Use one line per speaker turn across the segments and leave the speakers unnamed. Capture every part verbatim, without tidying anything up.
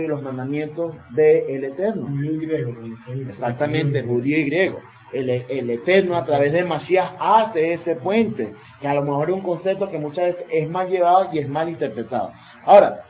y los mandamientos del Eterno.
Judío y griego.
Exactamente, judío y griego. El, el Eterno a través de Mashiach hace ese puente, que a lo mejor es un concepto que muchas veces es mal llevado y es mal interpretado. Ahora,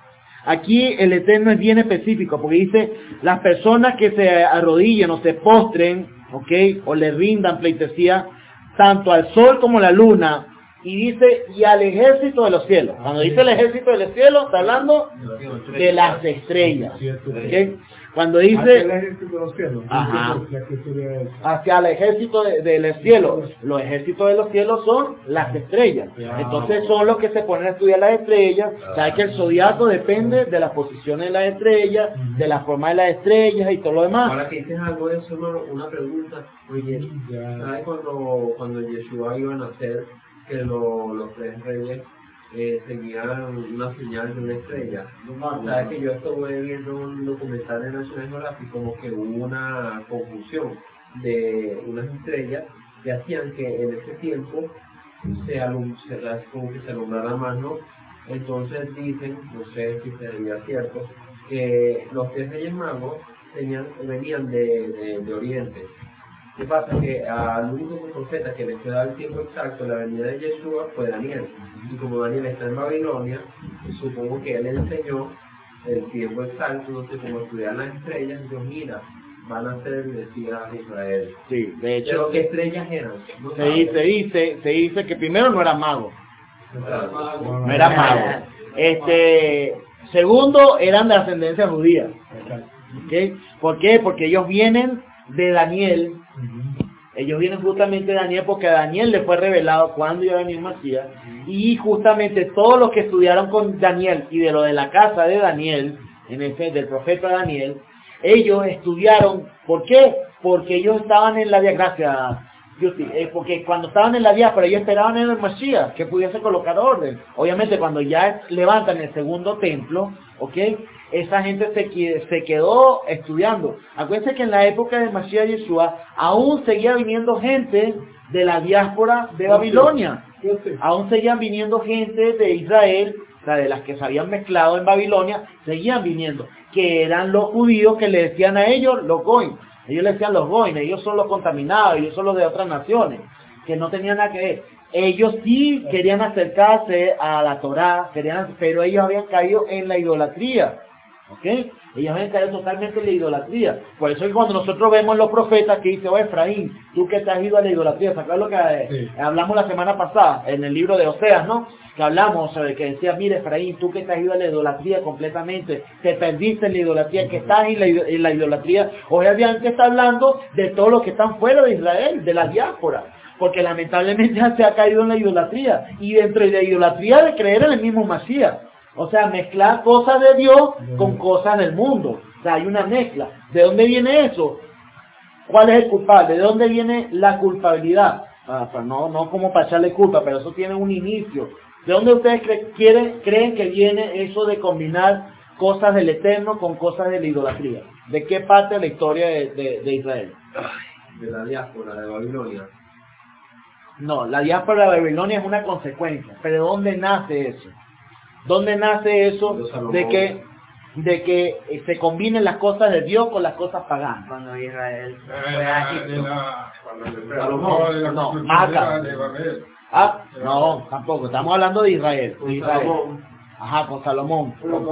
aquí el Eterno es bien específico, porque dice, las personas que se arrodillen o se postren, ¿ok? O le rindan pleitesía, tanto al sol como a la luna, y dice, y al ejército de los cielos. Cuando dice el ejército de los cielos, está hablando de las estrellas. ¿Okay? Cuando dice
hacia el ejército de los cielos,
ajá, hacia el ejército de, de los cielos, los ejércitos de los cielos son las estrellas. Entonces son los que se ponen a estudiar las estrellas. Sabes que el zodiaco depende de las posiciones de las estrellas, de la forma de las estrellas y todo lo demás.
Ahora que dices algo de eso, hermano, una pregunta. Oye, ¿sabes cuando, cuando Yeshua iba a nacer, que lo, los tres reyes eh, seguían una señal de una estrella? Sabes que yo estuve viendo un documental de National Geographic, como que hubo una confusión de unas estrellas que hacían que en ese tiempo se, alum se como que se alumbrara más, ¿no? Entonces dicen, no sé si sería cierto, que los tres reyes magos tenían, venían de, de, de Oriente. ¿Qué pasa? Que al único profeta que les queda el tiempo exacto de la venida de Yeshua fue Daniel. Y como Daniel está en Babilonia, supongo que él le enseñó el tiempo exacto, no sé cómo estudiar las estrellas. Y yo, mira, van a ser el Mesías de Israel.
Sí, de hecho.
¿Pero qué estrellas eran? ¿No
se, dice, se, dice, se dice que primero no era mago.
Claro.
No era mago. Este, segundo, eran de ascendencia judía. ¿Okay? ¿Por qué? Porque ellos vienen de Daniel. Ellos vienen justamente de Daniel, porque a Daniel le fue revelado cuando iba a venir Mesías, y justamente todos los que estudiaron con Daniel y de lo de la casa de Daniel, en ese del profeta Daniel, ellos estudiaron. ¿Por qué? Porque ellos estaban en la gracia, porque cuando estaban en la diáspora ellos esperaban en el Mesías que pudiese colocar orden. Obviamente cuando ya levantan el segundo templo, ¿ok? Esa gente se, se quedó estudiando. Acuérdense que en la época de Mashiach Yeshua aún seguía viniendo gente de la diáspora de Babilonia. Aún seguían viniendo gente de Israel, o sea, de las que se habían mezclado en Babilonia, seguían viniendo, que eran los judíos que le decían a ellos los goim. Ellos le decían los goim, ellos son los contaminados, ellos son los de otras naciones, que no tenían nada que ver. Ellos sí querían acercarse a la Torá, querían, pero ellos habían caído en la idolatría. ¿Ok? Ellos habían caído totalmente en la idolatría. Por eso es que cuando nosotros vemos los profetas que dice, oh Efraín, tú que te has ido a la idolatría, ¿sabes lo que eh, sí. hablamos la semana pasada en el libro de Oseas, ¿no? Que hablamos sobre que decía, mire Efraín, tú que te has ido a la idolatría completamente, te perdiste en la idolatría, que estás en la, en la idolatría. Obviamente está hablando de todos los que están fuera de Israel, de la diáspora, porque lamentablemente se ha caído en la idolatría, y dentro de la idolatría de creer en el mismo Mashiach. O sea, mezclar cosas de Dios con cosas del mundo. O sea, hay una mezcla. ¿De dónde viene eso? ¿Cuál es el culpable? ¿De dónde viene la culpabilidad? Ah, pues no, no como para echarle culpa, pero eso tiene un inicio. ¿De dónde ustedes cre quieren, creen que viene eso de combinar cosas del Eterno con cosas de la idolatría? ¿De qué parte de la historia de, de, de Israel?
De la diáspora de Babilonia.
No, la diáspora de Babilonia es una consecuencia. ¿Pero de dónde nace eso? ¿Dónde nace eso de que, de que se combinen las cosas de Dios con las cosas paganas?
Cuando Israel fue a Egipto.
Salomón, no, más acá. Ah, no, tampoco, estamos hablando de Israel. De Israel. Ajá, con Salomón.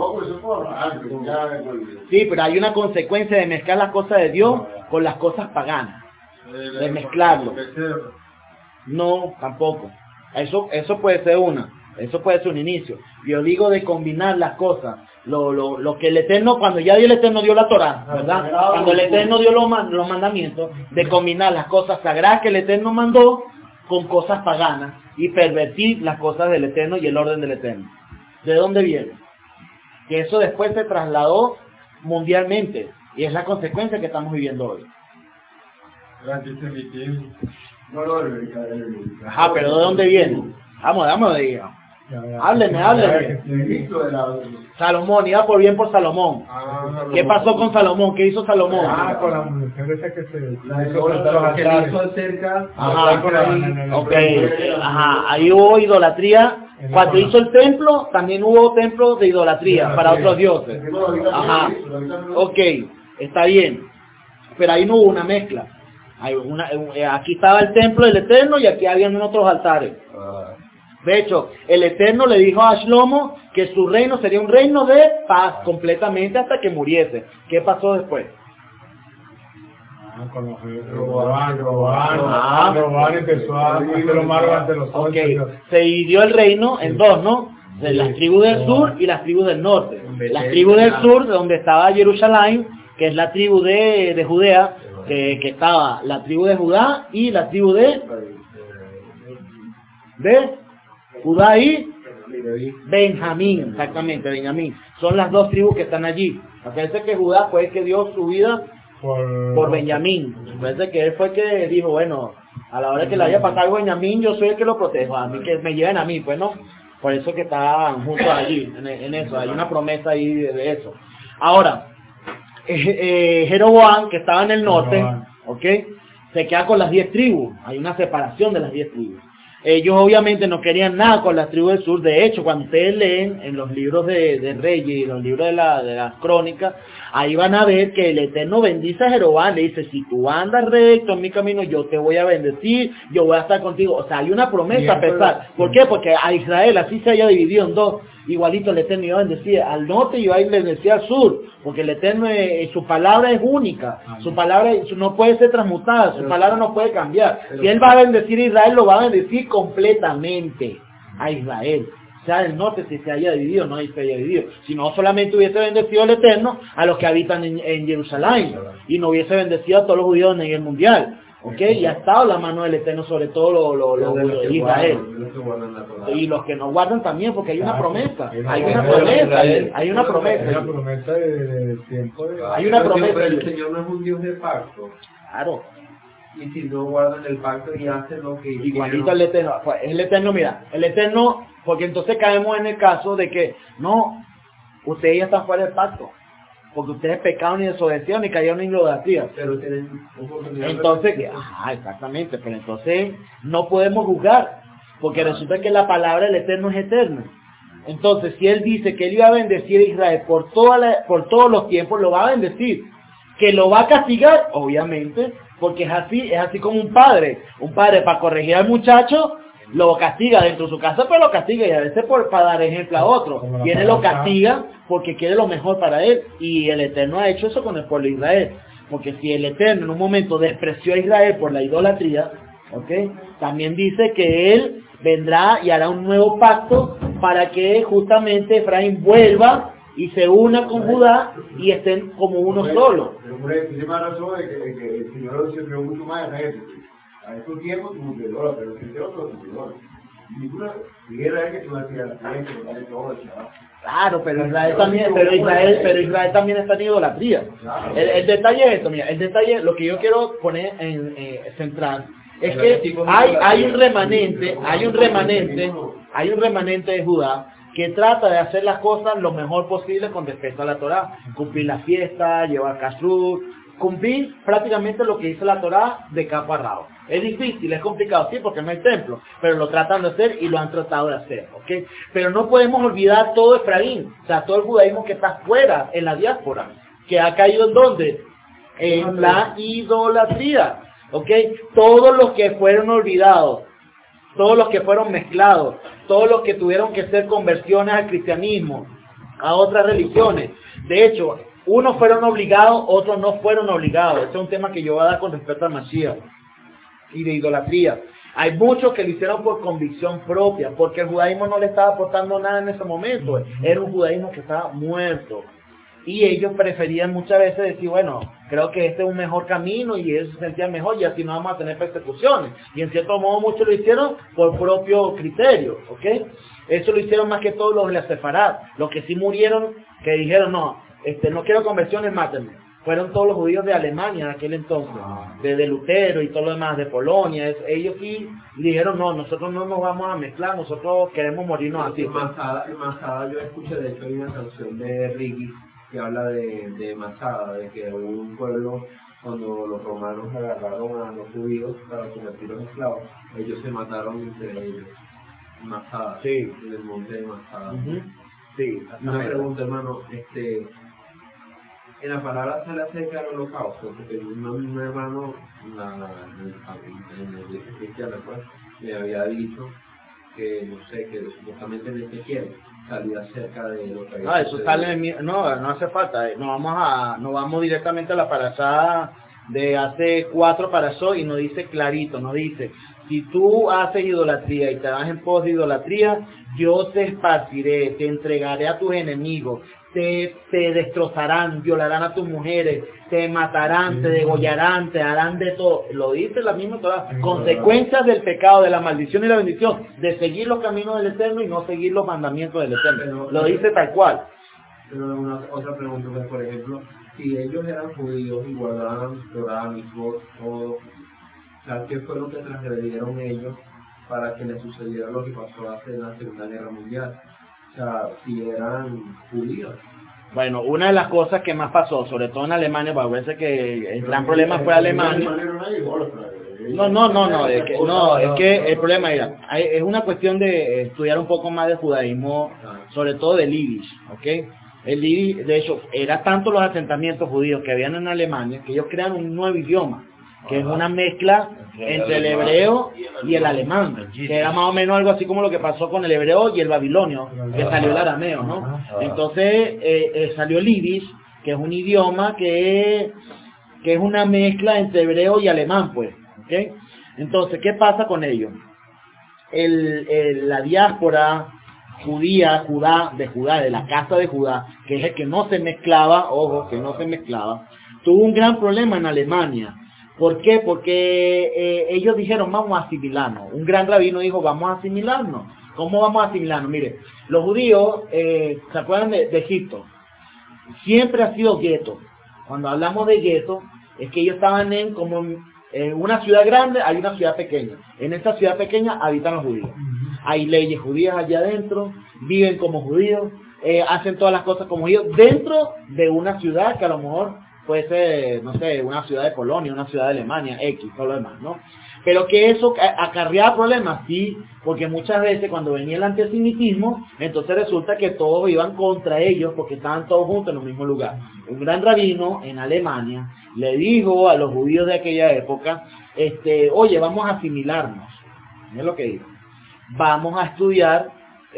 Sí, pero hay una consecuencia de mezclar las cosas de Dios con las cosas paganas. De mezclarlo. No, tampoco. Eso, eso puede ser una. Eso puede ser un inicio. Yo digo de combinar las cosas. Lo, lo, lo que el Eterno, cuando ya el Eterno dio la Torá, ¿verdad? Cuando el Eterno dio los, los mandamientos, de combinar las cosas sagradas que el Eterno mandó con cosas paganas y pervertir las cosas del Eterno y el orden del Eterno. ¿De dónde viene? Que eso después se trasladó mundialmente y es la consecuencia que estamos viviendo hoy. Ajá, pero ¿de dónde viene? Vamos, vamos de ahí. Hábleme, hábleme. Salomón, iba por bien por Salomón. ¿Qué pasó con Salomón? ¿Qué hizo Salomón?
Ah, con la mujer esa que se
la hizo cerca.
Ajá, ok. Ajá, ahí hubo idolatría Cuando hizo el templo, también hubo templos de idolatría para otros dioses. Ajá. Ok, está bien. Pero ahí no hubo una mezcla. Hay una, aquí estaba el templo del Eterno y aquí habían otros altares. De hecho, el Eterno le dijo a Shlomo que su reino sería un reino de paz completamente hasta que muriese. ¿Qué pasó después?
Ah, con los Roboán, Roboán, Roboán empezó a hacer lo malo ante los ojos.
Ok, se dividió el reino en dos, ¿no? De las tribus del sur y las tribus del norte. Las tribus del sur, donde estaba Jerusalén, que es la tribu de, de Judea, que, que estaba la tribu de Judá y la tribu de, de Judá y Benjamín, exactamente, Benjamín. Son las dos tribus que están allí. Parece que Judá fue el que dio su vida por, por Benjamín. Parece que él fue el que dijo, bueno, a la hora que le haya pasado algo a Benjamín, yo soy el que lo protejo, a mí que me lleven a mí, pues no. Por eso que estaban juntos allí, en, en eso, hay una promesa ahí de, de eso. Ahora, eh, eh, Jeroboam, que estaba en el norte, ¿ok? Se queda con las diez tribus, hay una separación de las diez tribus. Ellos obviamente no querían nada con las tribus del sur. De hecho, cuando ustedes leen en los libros de, de Reyes y los libros de, la, de las crónicas, ahí van a ver que el Eterno bendice a Jeroboam. Le dice, si tú andas recto en mi camino, yo te voy a bendecir, yo voy a estar contigo. O sea, hay una promesa a pesar. ¿Por qué? Porque a Israel así se haya dividido en dos. Igualito el Eterno iba a bendecir al norte y iba a bendecir al sur. Porque el Eterno, es, su palabra es única. Su palabra no puede ser transmutada. Su palabra no puede cambiar. Si Él va a bendecir a Israel, lo va a bendecir completamente a Israel. Sea del norte, si se haya dividido, no se haya dividido. Si no, solamente hubiese bendecido el Eterno a los que habitan en, en Jerusalén. Y no hubiese bendecido a todos los judíos a nivel mundial. ¿Ok? Y ha estado la mano del Eterno sobre todo lo, lo, lo, lo de Israel. Y los que no guardan también, porque hay una promesa. Hay una promesa. Hay una promesa.
Hay una promesa de tiempo.
Hay una promesa.
El Señor no es un Dios de pacto.
Claro.
Y si no guardan el pacto y hacen lo que
igualito el Eterno. Pues el Eterno, mira, el Eterno, porque entonces caemos en el caso de que, no, ustedes ya están fuera del pacto. Porque ustedes pecaron y desobedecieron y cayeron en idolatría.
Pero tienen oportunidad.
Entonces, que, ajá, exactamente, pero entonces no podemos juzgar, porque resulta que la palabra del Eterno es eterna. Entonces, si Él dice que Él iba a bendecir a Israel por, toda la, por todos los tiempos, lo va a bendecir. Que lo va a castigar, obviamente, porque es así, es así como un padre. Un padre para corregir al muchacho, lo castiga dentro de su casa, pero lo castiga y a veces por, para dar ejemplo a otro. Viene lo castiga porque quiere lo mejor para él. Y el Eterno ha hecho eso con el pueblo de Israel. Porque si el Eterno en un momento despreció a Israel por la idolatría, ¿okay? También dice que Él vendrá y hará un nuevo pacto para que justamente Efraín vuelva y se una con Judá y estén como uno solo.
Pero por eso tiene más razón de que, de que el Señor se creó mucho más a la gente. A estos tiempos como que dólar, pero si te otro dólar. Ninguna guerra es que tú vas a tirar la gente, que vale todo el chaval.
Claro, pero Israel también, pero Israel, pero Israel también está en idolatría. El, el detalle es esto, mira, el detalle, lo que yo quiero poner en eh, central es que hay, hay un remanente, hay un remanente, hay un remanente de Judá que trata de hacer las cosas lo mejor posible con respecto a la Torá, cumplir la fiesta, llevar kashrut, cumplir prácticamente lo que dice la Torá de cabo a rabo. Es difícil, es complicado, sí, porque no hay templo, pero lo tratan de hacer y lo han tratado de hacer, ¿ok? Pero no podemos olvidar todo Efraín, o sea, todo el judaísmo que está fuera, en la diáspora, que ha caído en ¿dónde? En la idolatría, ¿ok? Todos los que fueron olvidados, todos los que fueron mezclados, todos los que tuvieron que hacer conversiones al cristianismo, a otras religiones. De hecho, unos fueron obligados, otros no fueron obligados. Este es un tema que yo voy a dar con respecto al Mashiach y de idolatría. Hay muchos que lo hicieron por convicción propia, porque el judaísmo no le estaba aportando nada en ese momento. Era un judaísmo que estaba muerto. Y ellos preferían muchas veces decir, bueno, creo que este es un mejor camino y ellos se sentían mejor y así no vamos a tener persecuciones. Y en cierto modo muchos lo hicieron por propio criterio, ¿ok? Eso lo hicieron más que todos los de la Sefarad. Los que sí murieron, que dijeron, no, este, no quiero conversiones, mátenme. Fueron todos los judíos de Alemania en aquel entonces, de, de Lutero y todo lo demás, de Polonia. Es, ellos sí dijeron, no, nosotros no nos vamos a mezclar, nosotros queremos morirnos así.
En Masada, en Masada yo escuché, de hecho, hay una canción de Ricky que habla de, de Masada, de que un pueblo, cuando los romanos agarraron a los judíos para convertirlos en esclavos, ellos se mataron entre ellos. Masada.
Sí.
En el monte de Masada.
Uh-huh. Sí.
Una pregunta, hermano, este, en la palabra sale acerca del holocausto, porque un, un hermano la, en, el, en el iglesia cristiana, pues, me había dicho que, no sé, que supuestamente en Ezequiel salía acerca de lo que había
No, eso
sucedido.
sale en mi, no, no hace falta, no vamos a, no vamos directamente a la parashá de hace cuatro parashot y nos dice clarito, nos dice, si tú haces idolatría y te vas en pos de idolatría, yo te esparciré, te entregaré a tus enemigos, te, te destrozarán, violarán a tus mujeres, te matarán, te degollarán, te harán de todo. Lo dice la misma Torah. Consecuencias del pecado, de la maldición y la bendición, de seguir los caminos del Eterno y no seguir los mandamientos del Eterno. Lo dice tal cual.
Pero una, otra pregunta, pues, por ejemplo, si ellos eran judíos y guardaban Torah, Mitzvot, todo, ¿sabes qué fue lo que transgredieron ellos para que les sucediera lo que pasó hace en la Segunda Guerra Mundial? O sea, si eran judíos.
Bueno, una de las cosas que más pasó, sobre todo en Alemania, parece que el gran problema fue Alemania. No, no, no, no, es que, no, es que el problema era, es una cuestión de estudiar un poco más de judaísmo, sobre todo del Yiddish, ¿ok? El Yiddish, de hecho, era tanto los asentamientos judíos que habían en Alemania que ellos crean un nuevo idioma, que es una mezcla entre el hebreo y el alemán, que era más o menos algo así como lo que pasó con el hebreo y el babilonio, que salió el arameo, ¿no? Entonces eh, eh, salió el Yiddish, que es un idioma que, que es una mezcla entre hebreo y alemán, pues, ¿ok? Entonces, ¿qué pasa con ello? El, el, la diáspora judía, Judá, de Judá, de la casa de Judá, que es el que no se mezclaba, ojo, que no se mezclaba, tuvo un gran problema en Alemania. ¿Por qué? Porque eh, ellos dijeron, vamos a asimilarnos. Un gran rabino dijo, vamos a asimilarnos. ¿Cómo vamos a asimilarnos? Mire, los judíos, eh, ¿se acuerdan de, de Egipto? Siempre ha sido gueto. Cuando hablamos de gueto, es que ellos estaban en como en una ciudad grande, hay una ciudad pequeña. En esa ciudad pequeña habitan los judíos. Hay leyes judías allá adentro, viven como judíos, eh, hacen todas las cosas como judíos, dentro de una ciudad que a lo mejor puede ser, no sé, una ciudad de Polonia, una ciudad de Alemania, X, todo lo demás, ¿no? Pero que eso acarreaba problemas, sí, porque muchas veces cuando venía el antisemitismo, entonces resulta que todos iban contra ellos porque estaban todos juntos en el mismo lugar. Un gran rabino en Alemania le dijo a los judíos de aquella época, este, oye, vamos a asimilarnos. Es lo que dijo. Vamos a estudiar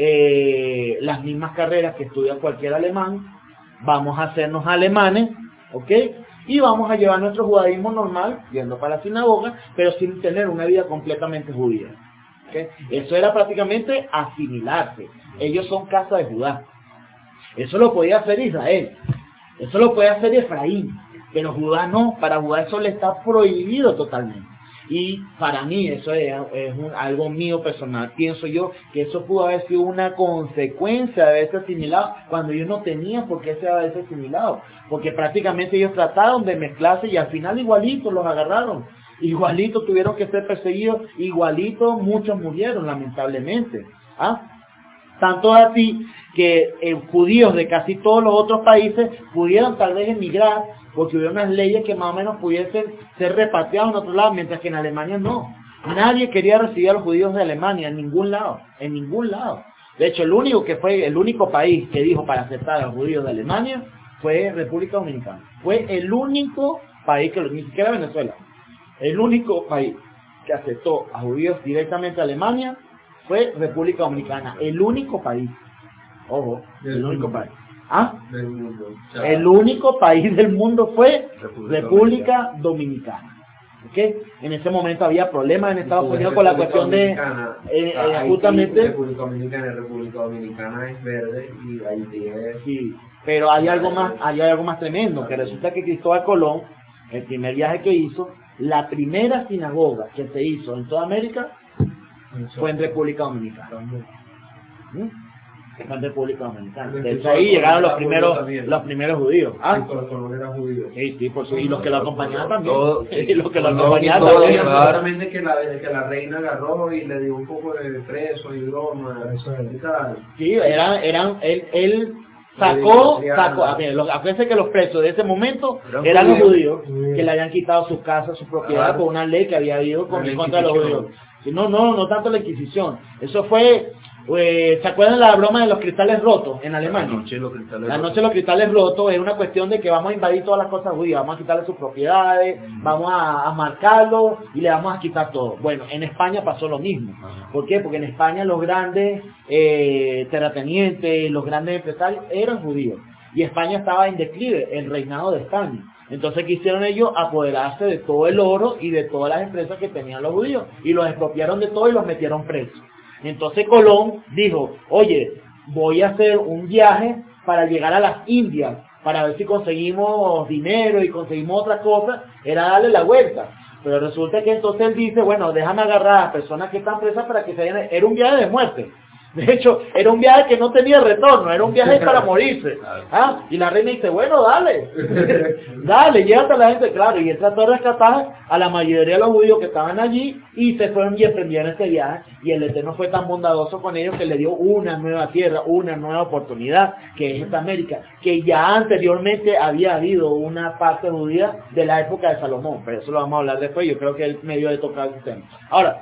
eh, las mismas carreras que estudia cualquier alemán, vamos a hacernos alemanes, ¿ok? Y vamos a llevar nuestro judaísmo normal, yendo para la sinagoga, pero sin tener una vida completamente judía. ¿Okay? Eso era prácticamente asimilarse. Ellos son casa de Judá. Eso lo podía hacer Israel. Eso lo puede hacer Efraín. Pero Judá no. Para Judá eso le está prohibido totalmente. Y para mí, eso es, es un, algo mío personal, pienso yo que eso pudo haber sido una consecuencia de haberse asimilado cuando ellos no tenían por qué se haberse asimilado, porque prácticamente ellos trataron de mezclarse y al final igualitos los agarraron, igualitos tuvieron que ser perseguidos, igualitos muchos murieron lamentablemente, ¿ah? Tanto así que eh, judíos de casi todos los otros países pudieron tal vez emigrar porque hubo unas leyes que más o menos pudiesen ser repatriados en otro lado, mientras que en Alemania no. Nadie quería recibir a los judíos de Alemania en ningún lado, en ningún lado. De hecho, el único que fue el único país que dijo para aceptar a los judíos de Alemania fue República Dominicana. Fue el único país que, ni siquiera Venezuela, el único país que aceptó a judíos directamente a Alemania fue República Dominicana, el único país. Ojo, el único país. ¿Ah?
Del mundo. O sea,
el único país del mundo fue
República,
República Dominicana. ¿Okay? En ese momento había problemas en Estados Unidos con la cuestión de eh, eh, justamente
República Dominicana, República Dominicana es verde y Haití es...
Sí, pero hay algo más, hay algo más tremendo, que resulta que Cristóbal Colón, el primer viaje que hizo, la primera sinagoga que se hizo en toda América fue en República Dominicana. ¿Mm? Fue en República Dominicana. De hecho, ahí llegaron los primeros, los primeros judíos. ¿Ah?
Colón era judío.
Sí, sí, por su, y los que lo acompañaban también.
Todo,
y los que lo
todo,
acompañaban
todo,
también.
claro.
Seguramente que la, que la reina agarró y le dio un poco de preso y broma y tal.
Sí, eran, eran, él, él sacó, sacó, a ver, los, acuérdense que los presos de ese momento eran los judíos que le habían quitado sus casas, su propiedad por una ley que había habido con, contra los judíos. No, no, no tanto la Inquisición. Eso fue, eh, ¿se acuerdan la broma de los cristales rotos en Alemania?
La noche de los cristales
La
rotos.
noche de los cristales rotos es una cuestión de que vamos a invadir todas las cosas judías, vamos a quitarle sus propiedades, vamos a, a marcarlo y le vamos a quitar todo. Bueno, en España pasó lo mismo. ¿Por qué? Porque en España los grandes eh, terratenientes, los grandes empresarios eran judíos. Y España estaba en declive, el reinado de España. Entonces quisieron ellos apoderarse de todo el oro y de todas las empresas que tenían los judíos. Y los expropiaron de todo y los metieron presos. Entonces Colón dijo, oye, voy a hacer un viaje para llegar a las Indias, para ver si conseguimos dinero y conseguimos otras cosas. Era darle la vuelta. Pero resulta que entonces él dice, bueno, déjame agarrar a personas que están presas para que se vayan. Era un viaje de muerte. De hecho, era un viaje que no tenía retorno, era un viaje para morirse. ¿Ah? Y la reina dice, bueno, dale, dale, llévate a la gente, claro. Y él trató de rescatar a la mayoría de los judíos que estaban allí y se fueron y emprendieron este viaje. Y el Eterno fue tan bondadoso con ellos que le dio una nueva tierra, una nueva oportunidad, que es esta América, que ya anteriormente había habido una parte judía de la época de Salomón. Pero eso lo vamos a hablar después, yo creo que él medio de tocar ese tema. Ahora,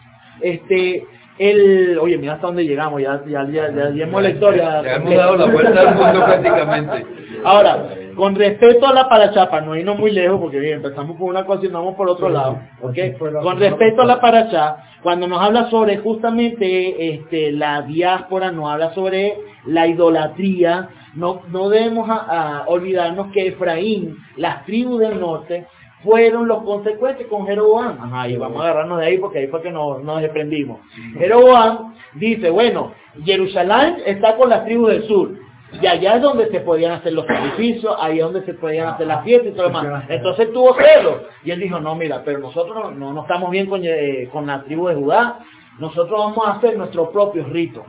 este... El, oye, mira hasta dónde llegamos, ya, ya, ya, ya, ya hemos la historia.
Ya hemos dado la vuelta al mundo prácticamente.
Ahora, con respecto a la parashá, para no irnos muy lejos, porque bien, empezamos por una cosa y nos vamos por otro lado, ¿ok? Con respecto a la parashá, cuando nos habla sobre justamente este, la diáspora, nos habla sobre la idolatría, no, no debemos a, a olvidarnos que Efraín, las tribus del norte, fueron los consecuentes con Jeroboam. Ajá, y vamos a agarrarnos de ahí porque ahí fue que nos, nos desprendimos. Jeroboam dice, bueno, Jerusalén está con las tribus del sur. Y allá es donde se podían hacer los sacrificios, ahí es donde se podían hacer las fiestas y todo lo demás. Entonces él tuvo celos. Y él dijo, no, mira, pero nosotros no, no, no estamos bien con, eh, con la tribu de Judá. Nosotros vamos a hacer nuestros propios ritos.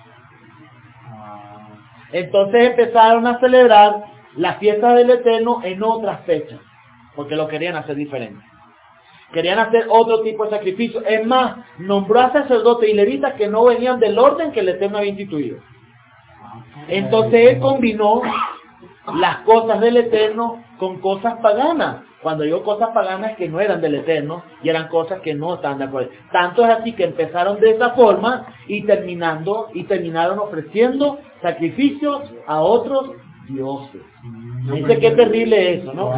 Entonces empezaron a celebrar las fiestas del Eterno en otras fechas. Porque lo querían hacer diferente. Querían hacer otro tipo de sacrificio. Es más, nombró a sacerdotes y levitas que no venían del orden que el Eterno había instituido. Entonces él combinó las cosas del Eterno con cosas paganas. Cuando digo cosas paganas es que no eran del Eterno y eran cosas que no estaban de acuerdo. Tanto es así que empezaron de esa forma y terminando y terminaron ofreciendo sacrificios a otros dioses. Dice que es terrible eso, ¿no?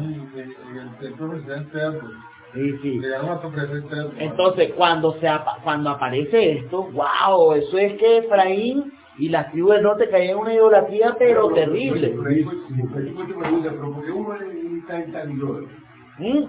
Sí, sí. Entonces, cuando se apa cuando aparece esto, wow, eso es que Efraín y las tribus del norte caían en una idolatría, pero terrible. ¿Mm?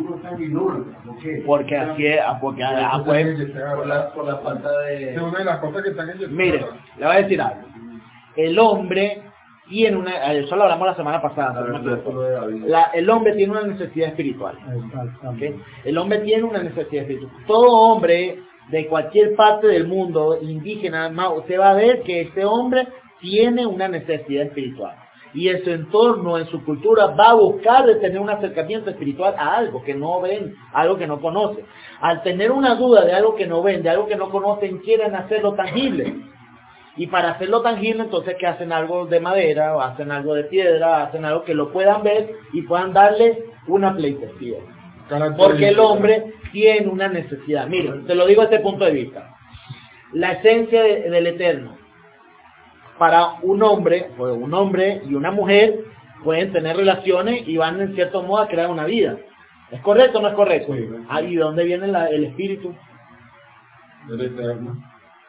Porque así es, porque a, pues,
por, la, por la falta de...
Es una de las cosas que están en...
Mire, le voy a decir algo. El hombre tiene una, eso lo hablamos la semana pasada, la, el hombre tiene una necesidad espiritual. ¿Okay? El hombre tiene una necesidad espiritual. Todo hombre de cualquier parte del mundo, indígena, usted va a ver que este hombre tiene una necesidad espiritual. Y en su entorno, en su cultura, va a buscar de tener un acercamiento espiritual a algo que no ven, algo que no conoce. Al tener una duda de algo que no ven, de algo que no conocen, quieren hacerlo tangible. Y para hacerlo tangible, entonces que hacen algo de madera, o hacen algo de piedra, hacen algo que lo puedan ver y puedan darle una pleitesía. Porque el hombre tiene una necesidad. Miren, te lo digo desde este punto de vista. La esencia de, del Eterno, para un hombre, pues un hombre y una mujer pueden tener relaciones y van en cierto modo a crear una vida. ¿Es correcto o no es correcto? Sí, sí. Ah, ¿y de dónde viene la, el espíritu?
Del Eterno.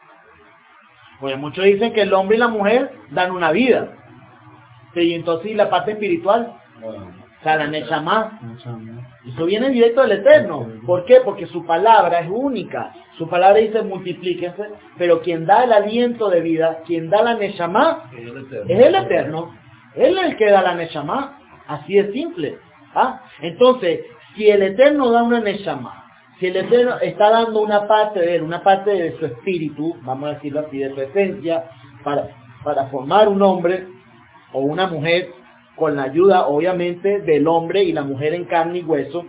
Pues muchos dicen que el hombre y la mujer dan una vida. Sí, y entonces, ¿y la parte espiritual? Bueno, o sea, la Neshama. Eso viene directo del Eterno. ¿Por qué? Porque su palabra es única. Su palabra dice multiplíquense, pero quien da el aliento de vida, quien da la Neshama, es el Eterno. Él es el que da la Neshama. Así de simple. ¿Ah? Entonces, si el Eterno da una Neshama, si el Eterno está dando una parte de él, una parte de su espíritu, vamos a decirlo así, de su esencia, para, para formar un hombre o una mujer, con la ayuda obviamente del hombre y la mujer en carne y hueso,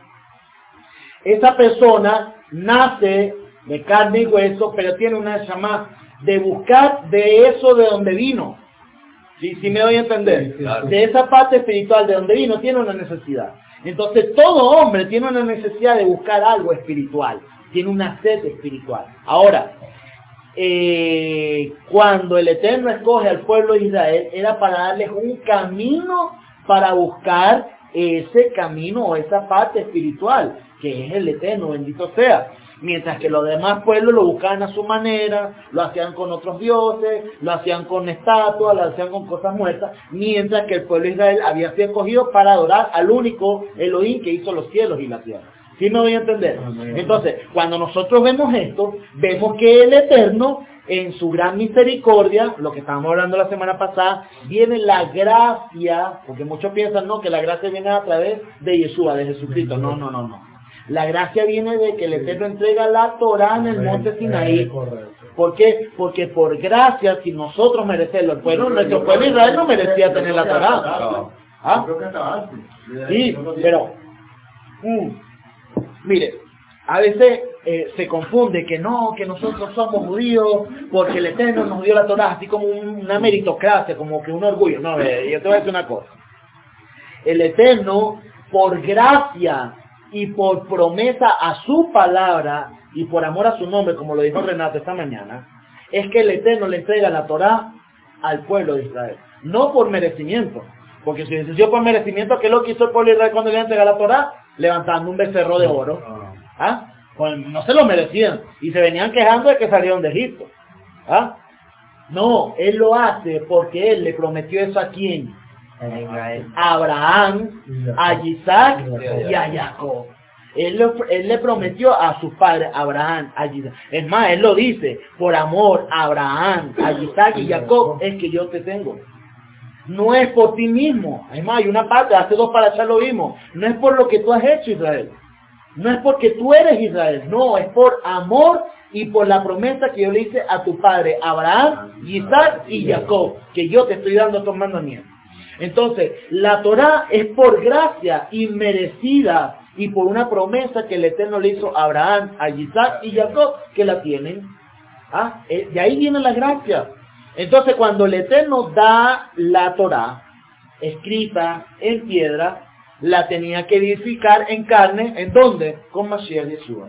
esa persona nace de carne y hueso, pero tiene una llamada de buscar de eso de donde vino. ¿Sí, sí me doy a entender? Claro. De esa parte espiritual de donde vino, tiene una necesidad. Entonces todo hombre tiene una necesidad de buscar algo espiritual. tiene una sed espiritual. Ahora, eh, cuando el Eterno escoge al pueblo de Israel, era para darles un camino para buscar ese camino o esa parte espiritual, que es el Eterno, bendito sea. Mientras que los demás pueblos lo buscaban a su manera, lo hacían con otros dioses, lo hacían con estatuas, lo hacían con cosas muertas, mientras que el pueblo de Israel había sido escogido para adorar al único Elohim que hizo los cielos y la tierra. ¿Sí me voy a entender? Entonces, cuando nosotros vemos esto, vemos que el Eterno, en su gran misericordia, lo que estábamos hablando la semana pasada, viene la gracia, porque muchos piensan, no, que la gracia viene a través de Yeshua, de Jesucristo. No, no, no, no. La gracia viene de que el Eterno entrega la Torá en el monte Sinaí. ¿Por qué? Porque por gracia, si nosotros merecemos, el pueblo, nuestro pueblo de Israel no merecía tener la Torá. ¿Ah? Sí, pero, mm, mire, a veces eh, se confunde que no, que nosotros somos judíos porque el Eterno nos dio la Torá, así como una meritocracia, como que un orgullo. No, eh, yo te voy a decir una cosa. El Eterno, por gracia y por promesa a su palabra y por amor a su nombre, como lo dijo Renato esta mañana, es que el Eterno le entrega la Torá al pueblo de Israel. No por merecimiento, porque si hubiese sido por merecimiento, ¿qué es lo que hizo el pueblo de Israel cuando le entrega la Torá? Levantando un becerro de oro. ¿Ah? Pues no se lo merecían y se venían quejando de que salieron de Egipto. ¿Ah? No, él lo hace porque él le prometió eso a quién. A Abraham, a Isaac y a Jacob. Él, lo, él le prometió a sus padres, Abraham, a Isaac. Es más, él lo dice, por amor a Abraham, a Isaac y Jacob es que yo te tengo. No es por ti mismo. Es más, hay una parte, hace dos para allá lo vimos. No es por lo que tú has hecho, Israel. No es porque tú eres Israel. No, es por amor y por la promesa que yo le hice a tu padre, Abraham, Isaac y Jacob, que yo te estoy dando estos mandamientos. Entonces, la Torá es por gracia inmerecida y por una promesa que el Eterno le hizo a Abraham, a Isaac y Jacob, que la tienen. ¿Ah? De ahí viene la gracia. Entonces, cuando el Eterno da la Torá, escrita en piedra, la tenía que edificar en carne, ¿en dónde? Con Mashiach Yeshua.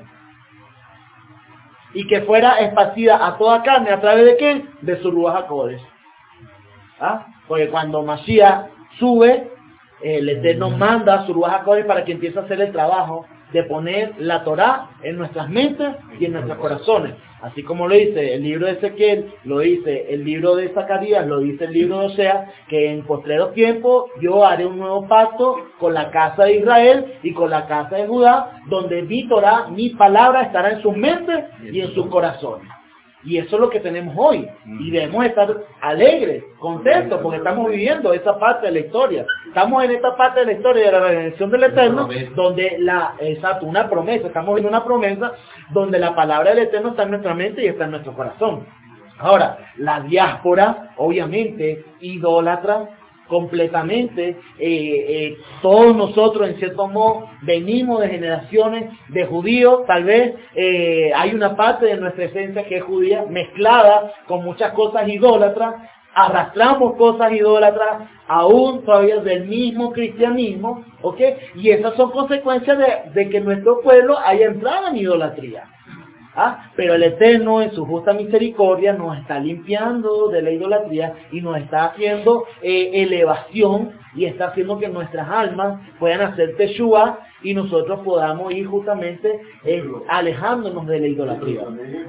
Y que fuera esparcida a toda carne, ¿a través de qué? De su Ruach HaKodesh. ¿Ah? Porque cuando Mashiach sube, el Eterno manda a su Ruach HaKodesh para que empiece a hacer el trabajo de poner la Torá en nuestras mentes y en nuestros corazones. Así como lo dice el libro de Ezequiel, lo dice el libro de Zacarías, lo dice el libro de Osea, que en postreros tiempos yo haré un nuevo pacto con la casa de Israel y con la casa de Judá, donde mi Torá, mi palabra estará en sus mentes y en sus corazones. Y eso es lo que tenemos hoy. Y debemos estar alegres, contentos, porque estamos viviendo esa parte de la historia. Estamos en esta parte de la historia de la redención del Eterno, donde la, exacto, una promesa, estamos viendo una promesa donde la palabra del Eterno está en nuestra mente y está en nuestro corazón. Ahora, la diáspora, obviamente, idólatra, completamente, eh, eh, todos nosotros en cierto modo venimos de generaciones de judíos, tal vez eh, hay una parte de nuestra esencia que es judía, mezclada con muchas cosas idólatras, arrastramos cosas idólatras, aún todavía del mismo cristianismo, ¿ok? Y esas son consecuencias de, de que nuestro pueblo haya entrado en idolatría. ¿Ah? Pero el Eterno en su justa misericordia nos está limpiando de la idolatría y nos está haciendo eh, elevación y está haciendo que nuestras almas puedan hacer teshuva y nosotros podamos ir justamente eh, alejándonos de la idolatría.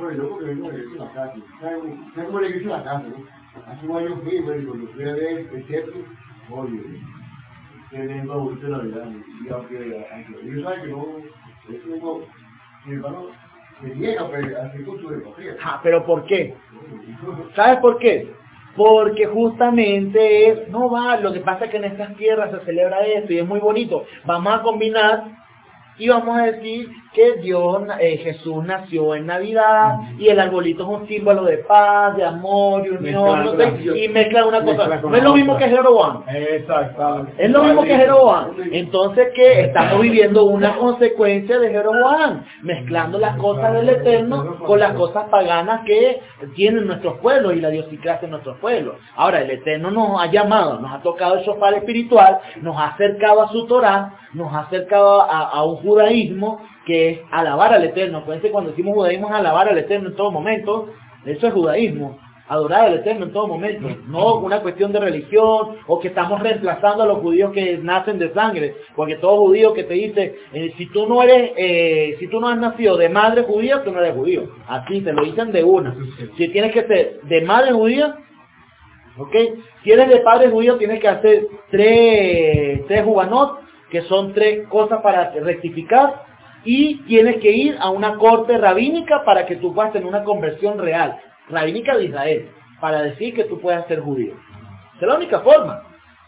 Hace un año fui, cuando fui a ver el templo, oye, tienen todo usted la verdad, y aunque yo sabe que no, es no, mi hermano, se niega a hacer con su democracia.
Ah, pero ¿por qué? ¿Sabes por qué? Porque justamente es, no va, lo que pasa es que en estas tierras se celebra esto y es muy bonito. Vamos a combinar y vamos a decir que Dios, eh, Jesús nació en Navidad y el arbolito es un símbolo de paz, de amor, de unión, no sé, y mezcla una cosa. No es lo mismo que Jeroboam.
Exacto.
Es lo mismo que Jeroboam. Entonces, ¿qué? Estamos viviendo una consecuencia de Jeroboam, mezclando las cosas del Eterno con las cosas paganas que tienen nuestros pueblos y la idiosincrasia de nuestros pueblos. Ahora, el Eterno nos ha llamado, nos ha tocado el shofar espiritual, nos ha acercado a su Torá, nos ha acercado a, a un judaísmo que es alabar al Eterno. Acuérdense, cuando decimos judaísmo es alabar al Eterno en todo momento. Eso es judaísmo, adorar al Eterno en todo momento, no una cuestión de religión o que estamos reemplazando a los judíos que nacen de sangre, porque todo judío que te dice, eh, si tú no eres, eh, si tú no has nacido de madre judía, tú no eres judío. Así te lo dicen de una. Si tienes que ser de madre judía, ¿ok? Si eres de padre judío, tienes que hacer tres, tres jubanot, que son tres cosas para rectificar, y tienes que ir a una corte rabínica para que tú puedas tener una conversión real, rabínica de Israel, para decir que tú puedas ser judío. Esa es la única forma.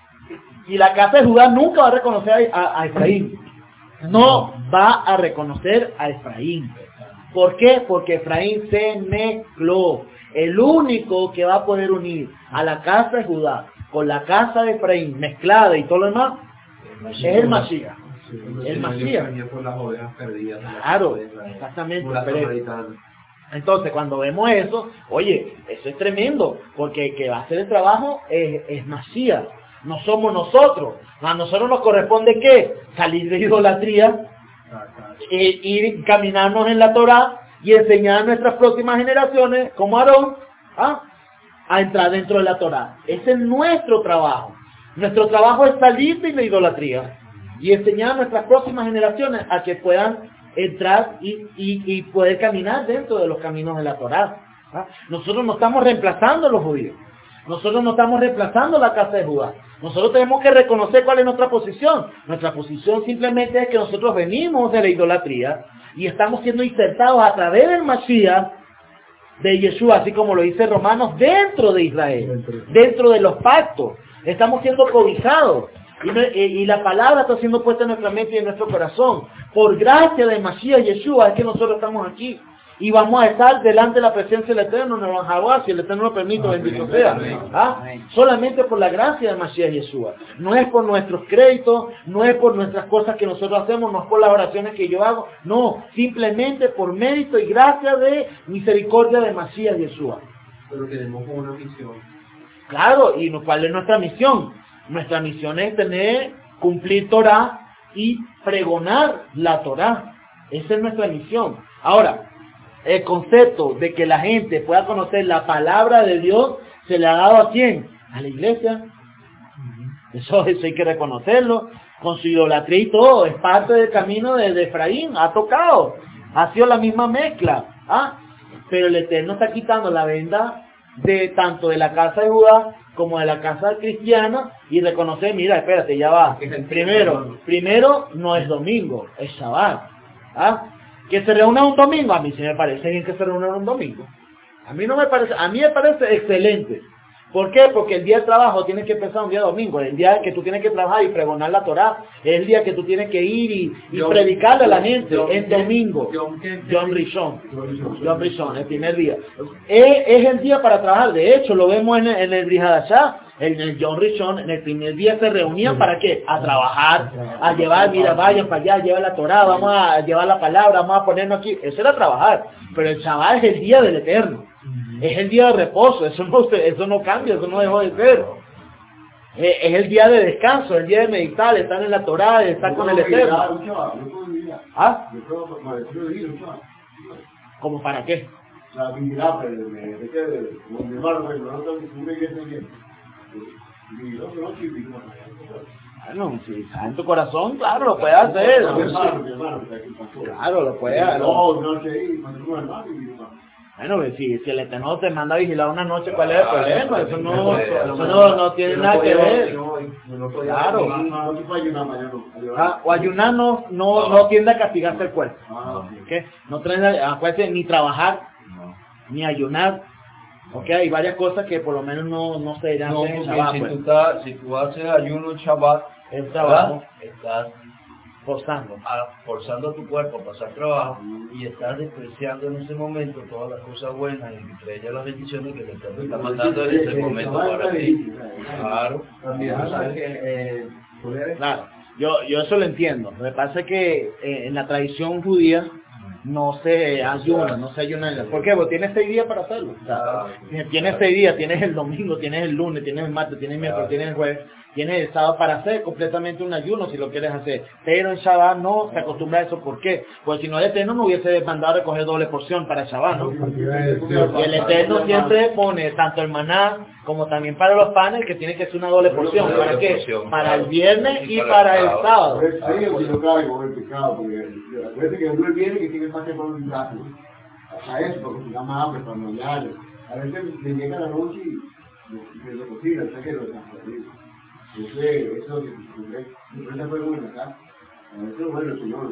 Y la casa de Judá nunca va a reconocer a, a Efraín. No va a reconocer a Efraín. ¿Por qué? Porque Efraín se mezcló. El único que va a poder unir a la casa de Judá con la casa de Efraín mezclada y todo lo demás es el Mashiach. El Mashiach.
Por las ovejas perdidas.
Claro, exactamente. Entonces, cuando vemos eso, oye, eso es tremendo, porque el que va a hacer el trabajo es, es Mashiach. No somos nosotros. A nosotros nos corresponde ¿qué? Salir de idolatría, e ir caminarnos en la Torah y enseñar a nuestras próximas generaciones, como Aarón, ¿ah? a entrar dentro de la Torah. Ese es nuestro trabajo. Nuestro trabajo es salir de la idolatría y enseñar a nuestras próximas generaciones a que puedan entrar y, y, y poder caminar dentro de los caminos de la Torah. ¿Ah? Nosotros no estamos reemplazando a los judíos. Nosotros no estamos reemplazando la casa de Judá. Nosotros tenemos que reconocer cuál es nuestra posición. Nuestra posición simplemente es que nosotros venimos de la idolatría y estamos siendo insertados a través del Mashiach de Yeshua, así como lo dice Romanos, dentro de Israel, dentro de los pactos. Estamos siendo cobijados. Y, y la palabra está siendo puesta en nuestra mente y en nuestro corazón. Por gracia de Mashiach Yeshua es que nosotros estamos aquí. Y vamos a estar delante de la presencia del Eterno en el Banjaguá, si el Eterno lo permite, bendito sea. ¿Ah? Solamente por la gracia de Mashiach Yeshua. No es por nuestros créditos, no es por nuestras cosas que nosotros hacemos, no es por las oraciones que yo hago. No, simplemente por mérito y gracia de misericordia de Mashiach Yeshua.
Pero tenemos una misión.
Claro, y ¿cuál es nuestra misión? Nuestra misión es tener, cumplir Torah y pregonar la Torah. Esa es nuestra misión. Ahora, el concepto de que la gente pueda conocer la palabra de Dios se le ha dado ¿a quién? A la iglesia. Eso, eso hay que reconocerlo. Con su idolatría y todo, es parte del camino de, de Efraín. Ha tocado. Ha sido la misma mezcla. ¿Ah? Pero el Eterno está quitando la venda de tanto de la casa de Judá como de la casa cristiana y reconocer, mira, espérate, ya va. Primero, primero no es domingo, es Shabbat. ¿Ah? Que se reúna un domingo, a mí sí me parece bien que se reúna un domingo. A mí no me parece, a mí me parece excelente. ¿Por qué? Porque el día de trabajo tiene que empezar un día domingo, el día que tú tienes que trabajar y pregonar la Torah, es el día que tú tienes que ir y, y John, predicarle a la gente, John, el domingo. John, John Rishon, John Rishon, el primer día. Es, es el día para trabajar, de hecho lo vemos en el, en el Brihadashá, en el John Rishon, en el primer día se reunían para qué? A trabajar, a llevar, mira, vayan para allá, lleva la Torah, vamos a llevar la palabra, vamos a ponernos aquí, eso era trabajar, pero el Shabbat es el día del Eterno. Es el día de reposo, eso no, eso no cambia, eso no dejó de ser. Es el día de descanso, el día de meditar, estar en la Torah, estar con el Eterno. ¿Ah? ¿Cómo para qué?
La habilidad, pero de que de mi hermano, pero no tengo que ir ese tiempo. Y dos noches y pico.
Bueno, si está en tu corazón, claro, lo puedes hacer. Claro, lo puedes hacer.
No, no sé, y mandó hermano y mi hermano.
Bueno, si, si el Eterno te manda a vigilar una noche, ¿cuál es el problema? Eso no, eso no, no tiene nada que ver. Claro. Ah, o ayunar no, no, no tiende a castigarse el cuerpo. ¿Okay? No tiende a, acuérdense, ni trabajar, ni ayunar. Okay, hay varias cosas que por lo menos no, no se irán
no,
en Shabbat.
Si,
pues.
tú estás, si tú haces ayuno en Shabbat,
el trabajo,
estás
forzando.
forzando a tu cuerpo a pasar trabajo y estás despreciando en ese momento todas las cosas buenas y entre ellas las bendiciones que te está mandando en ese momento para ti. Claro.
También sabes que eh,
claro, yo, yo eso lo entiendo. Lo que pasa es que eh, en la tradición judía no se ayuna, no se ayuna. ¿Por qué? Porque tienes seis días para hacerlo. O sea, tienes seis días, tienes el domingo, tienes el lunes, tienes el martes, tienes el miércoles, tienes el jueves. Tienes el sábado para hacer completamente un ayuno si lo quieres hacer. Pero en Shabbat no se acostumbra a eso. ¿Por qué? Pues si no el Eterno no hubiese mandado a recoger doble porción para Shabbat, ¿no? Y el Eterno siempre pone tanto el maná como también para los panes que tiene que ser una doble porción. ¿Para qué? Para el viernes y para el sábado.
Por eso digo que no cabe con el pecado, porque acuérdate que uno viene que tiene más que por un brazo. Hasta eso, porque se da más hambre para mañana. A veces le llega la noche y se lo cocina, o sea que lo transforma. Entonces, eso que se prende fuego en la casa. A veces, bueno, el Señor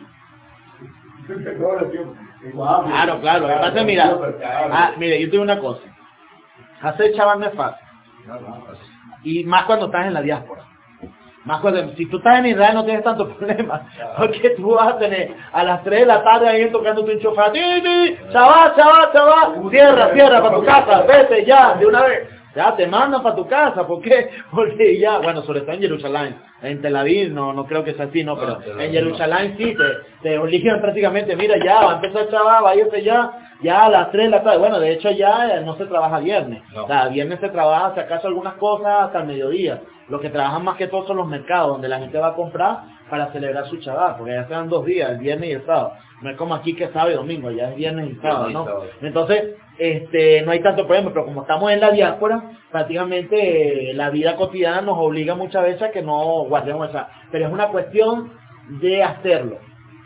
lo
Claro, claro. Aparte, mira, ah, mire, yo te digo una cosa. Hacer Shabbat no es fácil. Y más cuando estás en la diáspora. Más cuando, si tú estás en Israel no tienes tantos problemas. Porque tú vas a tener a las tres de la tarde ahí tocando tu enchofar. Shabbat, Shabbat, Shabbat. Cierra, cierra para tu casa. Vete ya, de una vez. Ya te mandan para tu casa. ¿Por qué? Porque ya, bueno, sobre todo en Jerusalén. En Tel Aviv no, no creo que sea así, no, pero en Jerusalén sí, te, te obligan prácticamente, mira ya, va a empezar el Shabbat, váyase ya, ya a las tres de la tarde. Bueno, de hecho ya no se trabaja viernes. No. O sea, viernes se trabaja, si acaso algunas cosas hasta el mediodía. Los que trabajan más que todo son los mercados, donde la gente va a comprar para celebrar su Shabbat, porque ya se dan dos días, el viernes y el sábado. No es como aquí que es sábado y domingo, ya es viernes y sábado, ¿no? Entonces, este, no hay tanto problema, pero como estamos en la diáspora, prácticamente eh, la vida cotidiana nos obliga muchas veces a que no guardemos esa. Pero es una cuestión de hacerlo.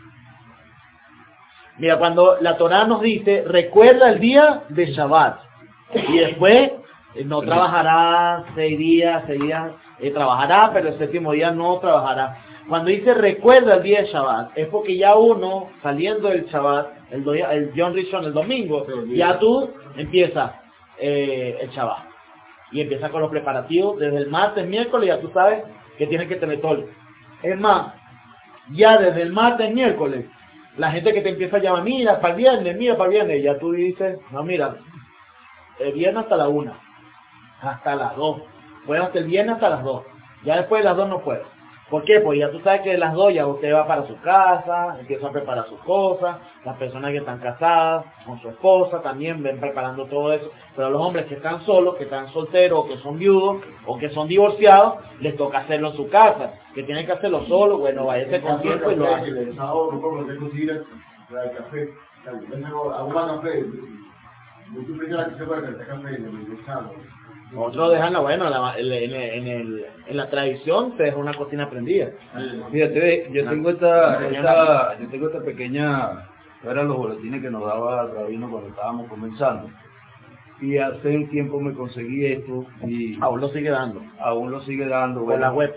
Mira, cuando la Torá nos dice, recuerda el día de Shabbat, y después eh, no trabajará seis días, seis días eh, trabajará, pero el séptimo día no trabajará. Cuando dice recuerda el día de Shabbat, es porque ya uno, saliendo del Shabbat, el, do, el Yom Rishon, el domingo, ya tú empiezas eh, el Shabbat. Y empiezas con los preparativos desde el martes, miércoles, ya tú sabes que tienes que tener todo. Es más, ya desde el martes, miércoles, la gente que te empieza a llamar, mira, para el viernes, mira, para el viernes, ya tú dices, no, mira, el viernes hasta la una, hasta las dos, puedo hasta el viernes hasta las dos, ya después de las dos no puedo. ¿Por qué? Pues ya tú sabes que de las dos ya usted va para su casa, empieza a preparar sus cosas, las personas que están casadas con su esposa también ven preparando todo eso, pero los hombres que están solos, que están solteros, o que son viudos, o que son divorciados, les toca hacerlo en su casa, que tienen que hacerlo solo, bueno, váyase con tiempo y lo hacen.
El sábado no puedo hacer cocina, el café, agua café, muchos pensarán que se puede hacer café en el sábado.
Otros dejan, bueno, la, en, en, en, el, en la tradición se deja una cocina prendida.
Fíjate, yo tengo esta, esta, yo tengo esta pequeña, eran los boletines que nos daba el rabino cuando estábamos comenzando. Y hace un tiempo me conseguí esto y
aún lo sigue dando.
Aún lo sigue dando.
Por
bueno,
la web.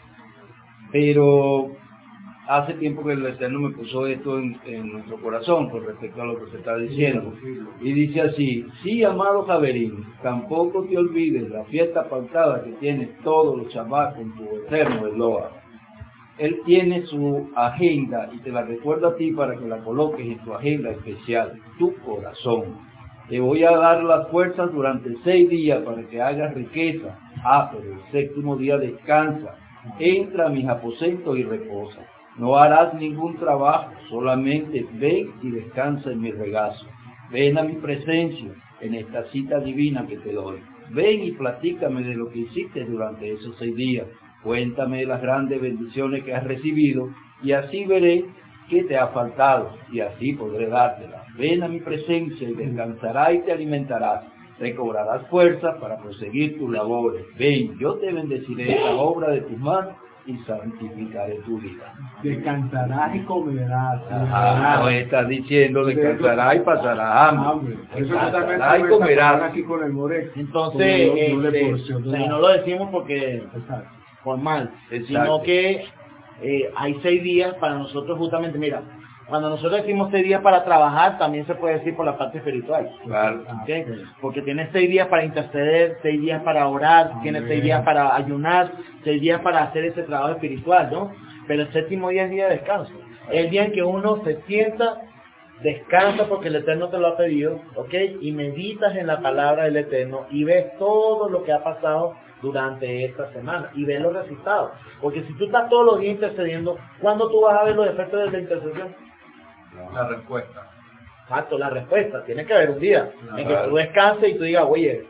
Pero hace tiempo que el Eterno me puso esto en, en nuestro corazón con respecto a lo que se está diciendo. Y dice así: sí, amado Javerín, tampoco te olvides la fiesta pautada que tienes todos los Shabbat con tu Eterno Eloa. Él tiene su agenda y te la recuerda a ti para que la coloques en tu agenda especial, tu corazón. Te voy a dar las fuerzas durante seis días para que hagas riqueza. Ah, pero el séptimo día descansa. Entra a mis aposentos y reposa. No harás ningún trabajo, solamente ven y descansa en mi regazo. Ven a mi presencia en esta cita divina que te doy. Ven y platícame de lo que hiciste durante esos seis días. Cuéntame de las grandes bendiciones que has recibido y así veré qué te ha faltado y así podré dártelas. Ven a mi presencia y descansarás y te alimentarás. Recobrarás fuerzas para proseguir tus labores. Ven, yo te bendeciré la obra de tus manos y santificaré tu vida.
Descansarás y comerás.
Ajá, no estás diciendo descansarás y pasarás hambre. Descansarás y comerás.
Aquí con el more.
Entonces, no, no, este, o sea, y no lo decimos porque formal, sino que eh, hay seis días para nosotros justamente, mira, cuando nosotros decimos seis días para trabajar, también se puede decir por la parte espiritual.
Claro.
¿Okay? Porque tienes seis días para interceder, seis días para orar, Amén. Tienes seis días para ayunar, seis días para hacer ese trabajo espiritual, ¿no? Pero el séptimo día es día de descanso. Es el día en que uno se sienta, descansa porque el Eterno te lo ha pedido, ¿ok? Y meditas en la palabra del Eterno y ves todo lo que ha pasado durante esta semana y ves los resultados. Porque si tú estás todos los días intercediendo, ¿cuándo tú vas a ver los efectos de la intercesión?
La respuesta.
Exacto, la respuesta. Tiene que haber un día Ajá. en que tú descanses y tú digas, oye,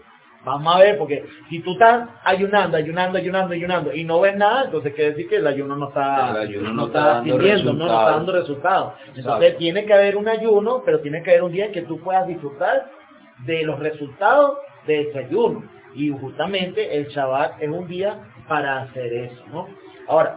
Vamos a ver, porque si tú estás ayunando, ayunando, ayunando, ayunando y no ves nada, entonces quiere decir que el ayuno no está,
El ayuno no
no
está
está
dando
sirviendo, no, no está
resultados.
dando resultados. Entonces
Exacto.
tiene que haber un ayuno, pero tiene que haber un día en que tú puedas disfrutar de los resultados de ese ayuno. Y justamente el Shabbat es un día para hacer eso, ¿no? Ahora,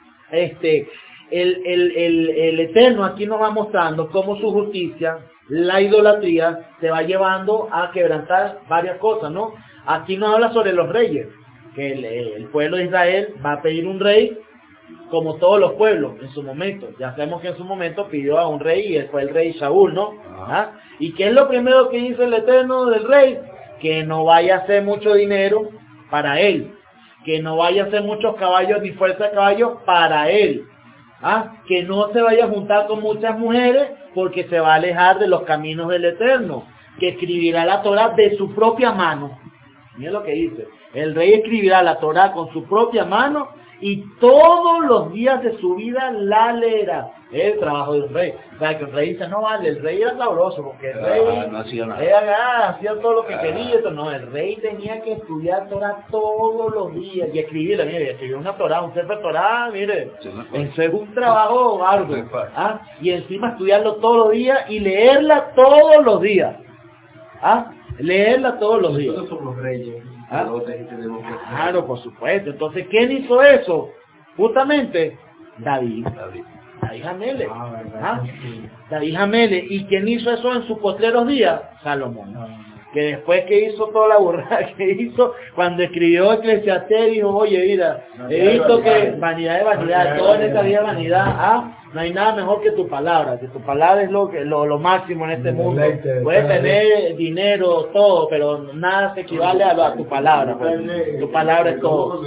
este, el, el, el, el Eterno aquí nos va mostrando cómo su justicia, la idolatría, se va llevando a quebrantar varias cosas, ¿no? Aquí nos habla sobre los reyes, que el, el pueblo de Israel va a pedir un rey como todos los pueblos en su momento. Ya sabemos que en su momento pidió a un rey y fue el rey Saúl, ¿no? ¿Ah? ¿Y qué es lo primero que dice el Eterno del rey? Que no vaya a hacer mucho dinero para él, que no vaya a hacer muchos caballos ni fuerza de caballos para él, ¿ah? Que no se vaya a juntar con muchas mujeres porque se va a alejar de los caminos del Eterno, que escribirá la Torá de su propia mano. Mira lo que dice, el rey escribirá la Torá con su propia mano y todos los días de su vida la leerá. Es el trabajo de un rey. O sea, que el rey dice, no vale, el rey era sabroso, porque el rey
Ah, no hacía nada.
era, ah, hacía todo lo que
Ah.
quería. Eso no, el rey tenía que estudiar Torah todos los días y escribirla. Mire, escribir una Torah, un Sefer Torah, mire,
Sí, no es fácil.
eso es un trabajo arduo.
No es fácil.
¿Ah? Y encima estudiarlo todos los días y leerla todos los días. ¿Ah? Leerla todos los días.
Nosotros somos reyes,
¿Ah?
sacerdotes, y tenemos que
Claro, por supuesto. Entonces, ¿quién hizo eso? Justamente David.
David.
David Amele.
Ah, verdad,
¿Ah?
sí.
David Amele. ¿Y quién hizo eso en sus postreros días? Salomón.
Ah.
Que después que hizo toda la burrada que hizo, cuando escribió Eclesiastés, dijo, oye, mira, he visto que vanidad de vanidad, todo en esta vida es vanidad, ah, no hay nada mejor que tu palabra, que tu palabra es lo que lo, lo máximo en este
El
mundo.
deleite de
Puedes
cada
tener dinero, todo, pero nada se equivale a, a tu palabra. Pues. Tu palabra es todo.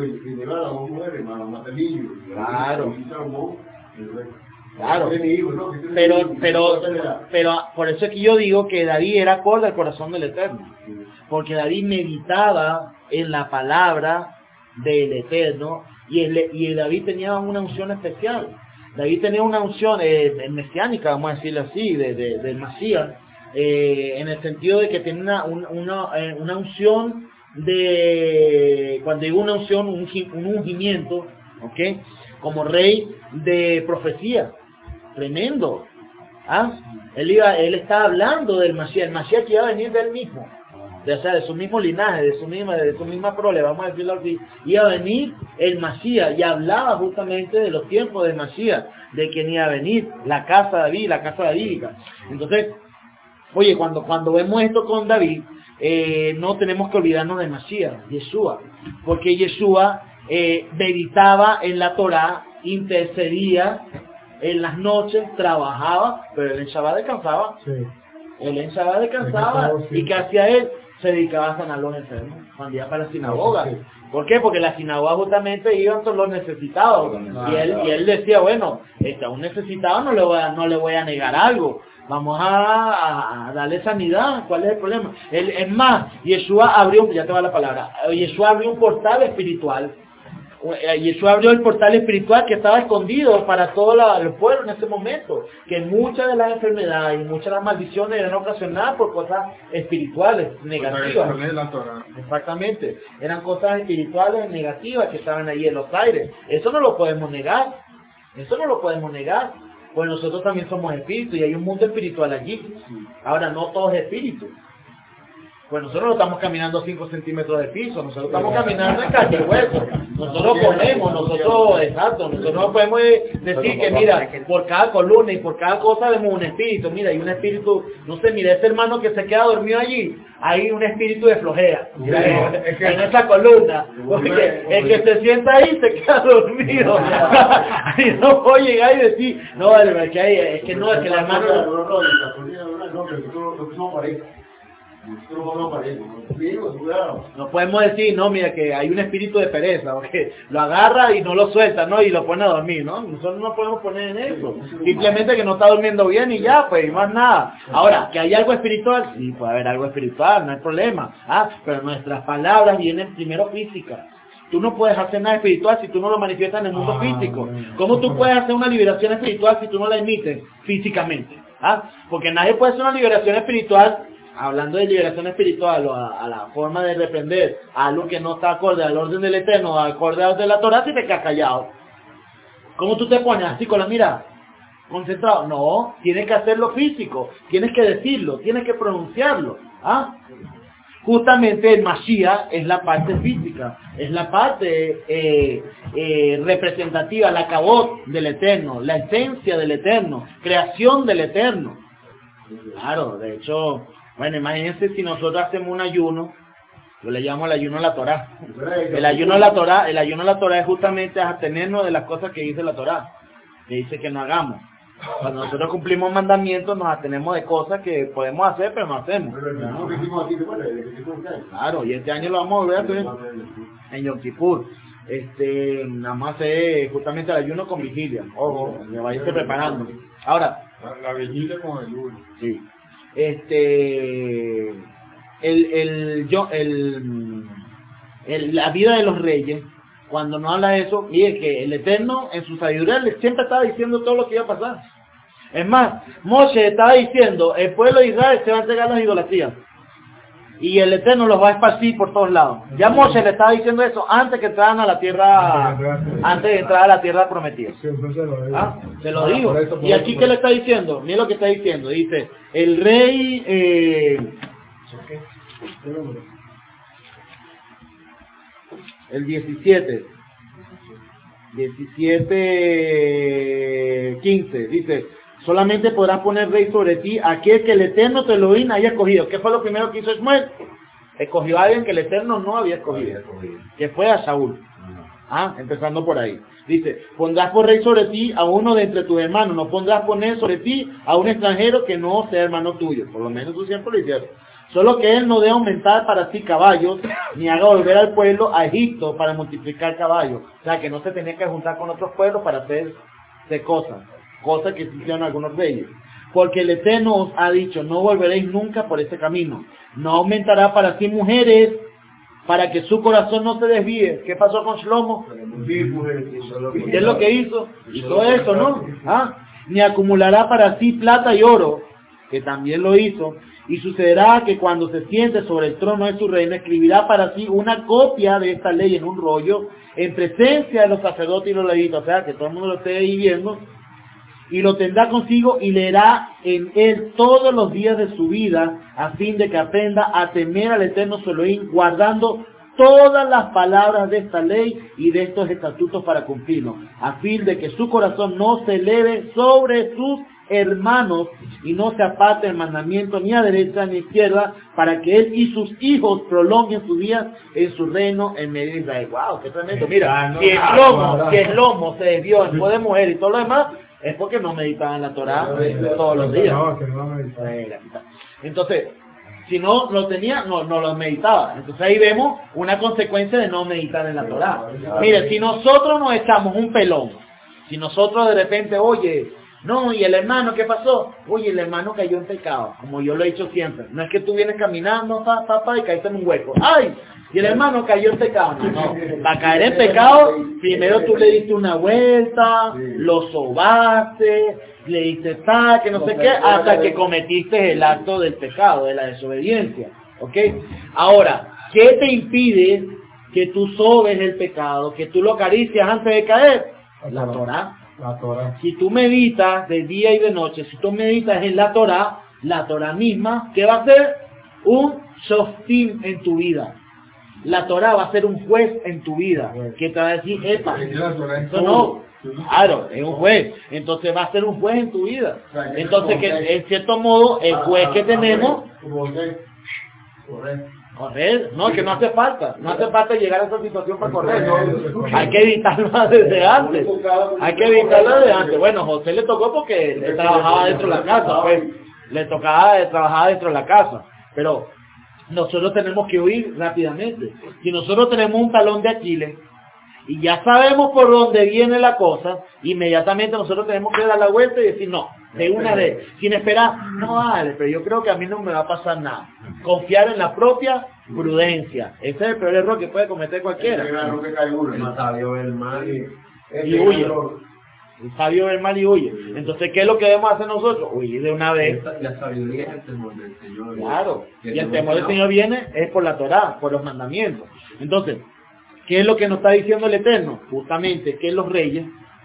Claro. Claro. Pero, pero, pero por eso es que yo digo que David era acorde al corazón del Eterno. Porque David meditaba en la palabra del Eterno y, el, y David tenía una unción especial. David tenía una unción eh, mesiánica, vamos a decirlo así, de, de, del Masías, eh, en el sentido de que tenía una, una, una, eh, una unción de, cuando digo una unción, un, un ungimiento, ¿ok? Como rey de profecía. Tremendo. ¿Ah? Él iba, él estaba hablando del Masías, el Masías que iba a venir de él mismo, de, o sea, de su mismo linaje, de su misma, de su misma prole, vamos a decirlo así. Iba a venir el Masías y hablaba justamente de los tiempos del Masías, de quién iba a venir, la casa de David, la casa davídica. Entonces, oye, cuando, cuando vemos esto con David, eh, no tenemos que olvidarnos de Masías, Yeshua, porque Yeshua eh, meditaba en la Torá, intercedía en las noches, trabajaba, pero él en Shabbat descansaba.
Sí.
Él en Shabbat descansaba.
Descansaba, sí.
¿Y qué hacía él? Se dedicaba a sanar los enfermos. Cuando iba para la sinagoga.
Sí.
¿Por qué? Porque la sinagoga justamente iban todos los necesitados.
Ah,
Y él, y él decía, bueno, este, a un necesitado no le voy a, no le voy a negar algo. Vamos a, a- a darle sanidad. ¿Cuál es el problema? Él, es más, Yeshua abrió, ya te va la palabra, Yeshua abrió un portal espiritual. Yeshua abrió el portal espiritual que estaba escondido para todo la, el pueblo en ese momento, que muchas de las enfermedades y muchas de las maldiciones eran ocasionadas por cosas espirituales negativas. Exactamente, eran cosas espirituales negativas que estaban ahí en los aires. Eso no lo podemos negar, eso no lo podemos negar, pues nosotros también somos espíritus y hay un mundo espiritual allí. Ahora, no todo es espíritu. Pues nosotros no estamos caminando cinco centímetros de piso, nosotros estamos caminando en carne y hueso. Nosotros ponemos, nosotros, exacto, nosotros no podemos decir que mira, por cada columna y por cada cosa vemos un espíritu. Mira, hay un espíritu, no sé, mira, ese hermano que se queda dormido allí, hay un espíritu de flojera en esa columna. Porque el que se sienta ahí se queda dormido. Y no puedo llegar y decir, no, es que, hay, es que no, es que el hermano... No podemos decir, no, mira, que hay un espíritu de pereza, o que lo agarra y no lo suelta, ¿no? Y lo pone a dormir, ¿no? Nosotros no podemos poner en eso. Simplemente que no está durmiendo bien y ya, pues, y más nada. Ahora, que hay algo espiritual, sí, puede haber algo espiritual, no hay problema. Ah, pero nuestras palabras vienen primero físicas. Tú no puedes hacer nada espiritual si tú no lo manifiestas en el mundo
Ah,
físico.
bueno.
¿Cómo tú puedes hacer una liberación espiritual si tú no la emites físicamente? ¿Ah? Porque nadie puede hacer una liberación espiritual hablando de liberación espiritual o a, a la forma de reprender a algo que no está acorde al orden del Eterno, acorde al de la Torah, si te quedas callado. ¿Cómo tú te pones así con la mirada? Concentrado. No, tienes que hacerlo físico, tienes que decirlo, tienes que pronunciarlo. ¿Ah? Justamente el Mashiach es la parte física, es la parte eh, eh, representativa, la cabot del Eterno, la esencia del Eterno, creación del Eterno. Claro, de hecho, bueno, imagínense si nosotros hacemos un ayuno, yo le llamo el ayuno a la Torá. El ayuno a la Torá, el ayuno a la Torá es justamente abstenernos de las cosas que dice la Torá, que dice que no hagamos. Cuando nosotros cumplimos mandamientos nos atenemos de cosas que podemos hacer pero no hacemos. Claro, y este año lo vamos a volver a hacer en Yom Kippur. Este, nada más es justamente el ayuno con vigilia. Ojo, me vaya preparando. Ahora,
la, la vigilia con el lunes.
Sí. Este, el, el, yo, el, el, la vida de los reyes, cuando no habla de eso, mire que el Eterno en su sabiduría siempre estaba diciendo todo lo que iba a pasar. Es más, Moshe estaba diciendo, el pueblo de Israel se va a entregar a las idolatrías. Y el Eterno los va a esparcir por todos lados. Ya Moshe le estaba diciendo eso antes que entraran a la tierra, antes de entrar a la tierra prometida. ¿Ah? Se lo digo. Y aquí, ¿qué le está diciendo? Mira lo que está diciendo. Dice, el rey... Eh, el diecisiete, diecisiete, quince, dice, solamente podrás poner rey sobre ti aquel que el Eterno te lo haya escogido. ¿Qué fue lo primero que hizo Shmuel? Escogió a alguien que el Eterno no había escogido, que fue a Saúl. Ah, empezando por ahí. Dice, pondrás por rey sobre ti a uno de entre tus hermanos, no pondrás poner sobre ti a un extranjero que no sea hermano tuyo. Por lo menos tú siempre lo hicieron. Solo que él no debe aumentar para sí caballos, ni haga volver al pueblo a Egipto para multiplicar caballos. O sea, que no se tenía que juntar con otros pueblos para hacer de cosas, cosas que hicieron algunos reyes. Porque el Eterno os ha dicho, no volveréis nunca por ese camino. No aumentará para sí mujeres, para que su corazón no se desvíe. ¿Qué pasó con Shlomo? ¿Qué es lo que hizo? Hizo eso, ¿no? ¿Ah? Ni acumulará para sí plata y oro, que también lo hizo. Y sucederá que cuando se siente sobre el trono de su reino, escribirá para sí una copia de esta ley en un rollo, en presencia de los sacerdotes y los levitas, o sea, que todo el mundo lo esté ahí viendo, y lo tendrá consigo y leerá en él todos los días de su vida, a fin de que aprenda a temer al Eterno su Elohim, guardando todas las palabras de esta ley y de estos estatutos para cumplirlos, a fin de que su corazón no se eleve sobre sus hermanos y no se aparte el mandamiento ni a derecha ni a izquierda, para que él y sus hijos prolonguen sus días en su reino en medio de Israel. ¡Wow! ¡Qué tremendo! Mira, si el lomo, si el lomo se desvió después de mujer y todo lo demás, es porque no meditaban la Torah todos los días. Entonces, si no lo tenía, no, no lo meditaba. Entonces ahí vemos una consecuencia de no meditar en la Torah. Mire, si nosotros nos echamos un pelón, si nosotros de repente, oye, no, y el hermano, ¿qué pasó? Oye, el hermano cayó en pecado, como yo lo he dicho siempre. No es que tú vienes caminando, papá, pa, pa, y caíste en un hueco. ¡Ay! Y el hermano cayó en pecado. No, no. Para caer en pecado, primero tú le diste una vuelta, lo sobaste, le diste tal, que no sé qué, hasta que cometiste el acto del pecado, de la desobediencia. ¿Ok? Ahora, ¿qué te impide que tú sobes el pecado, que tú lo acaricias antes de caer? La Torah.
La Torah.
Si tú meditas de día y de noche, si tú meditas en la Torah, la Torah misma, ¿qué va a hacer? Un shoftim en tu vida. La Torah va a ser un juez en tu vida, que te va a decir, epa, eso no, claro, es un juez, entonces va a ser un juez en tu vida. Entonces, que en cierto modo, el juez que tenemos, correr, no, que no hace falta, no hace falta llegar a esa situación para correr, no, hay que evitarlo desde antes, hay que evitarlo desde antes. Bueno, José le tocó porque él trabajaba dentro de la casa, pues, le tocaba trabajar dentro de la casa, pero nosotros tenemos que huir rápidamente. Si nosotros tenemos un talón de Aquiles y ya sabemos por dónde viene la cosa, inmediatamente nosotros tenemos que dar la vuelta y decir no, de una vez, sin esperar, no vale, pero yo creo que a mí no me va a pasar nada. Confiar en la propia prudencia. Ese es el peor error que puede cometer cualquiera.
El más sabio el mal y
Y huye. El sabio ve el mal y huye. Entonces, ¿qué es lo que debemos hacer nosotros? Huir de una vez.
La sabiduría es el temor del Señor.
Claro. Y el temor del Señor viene es por la Torá, por los mandamientos. Entonces, ¿qué es lo que nos está diciendo el Eterno? Justamente que los reyes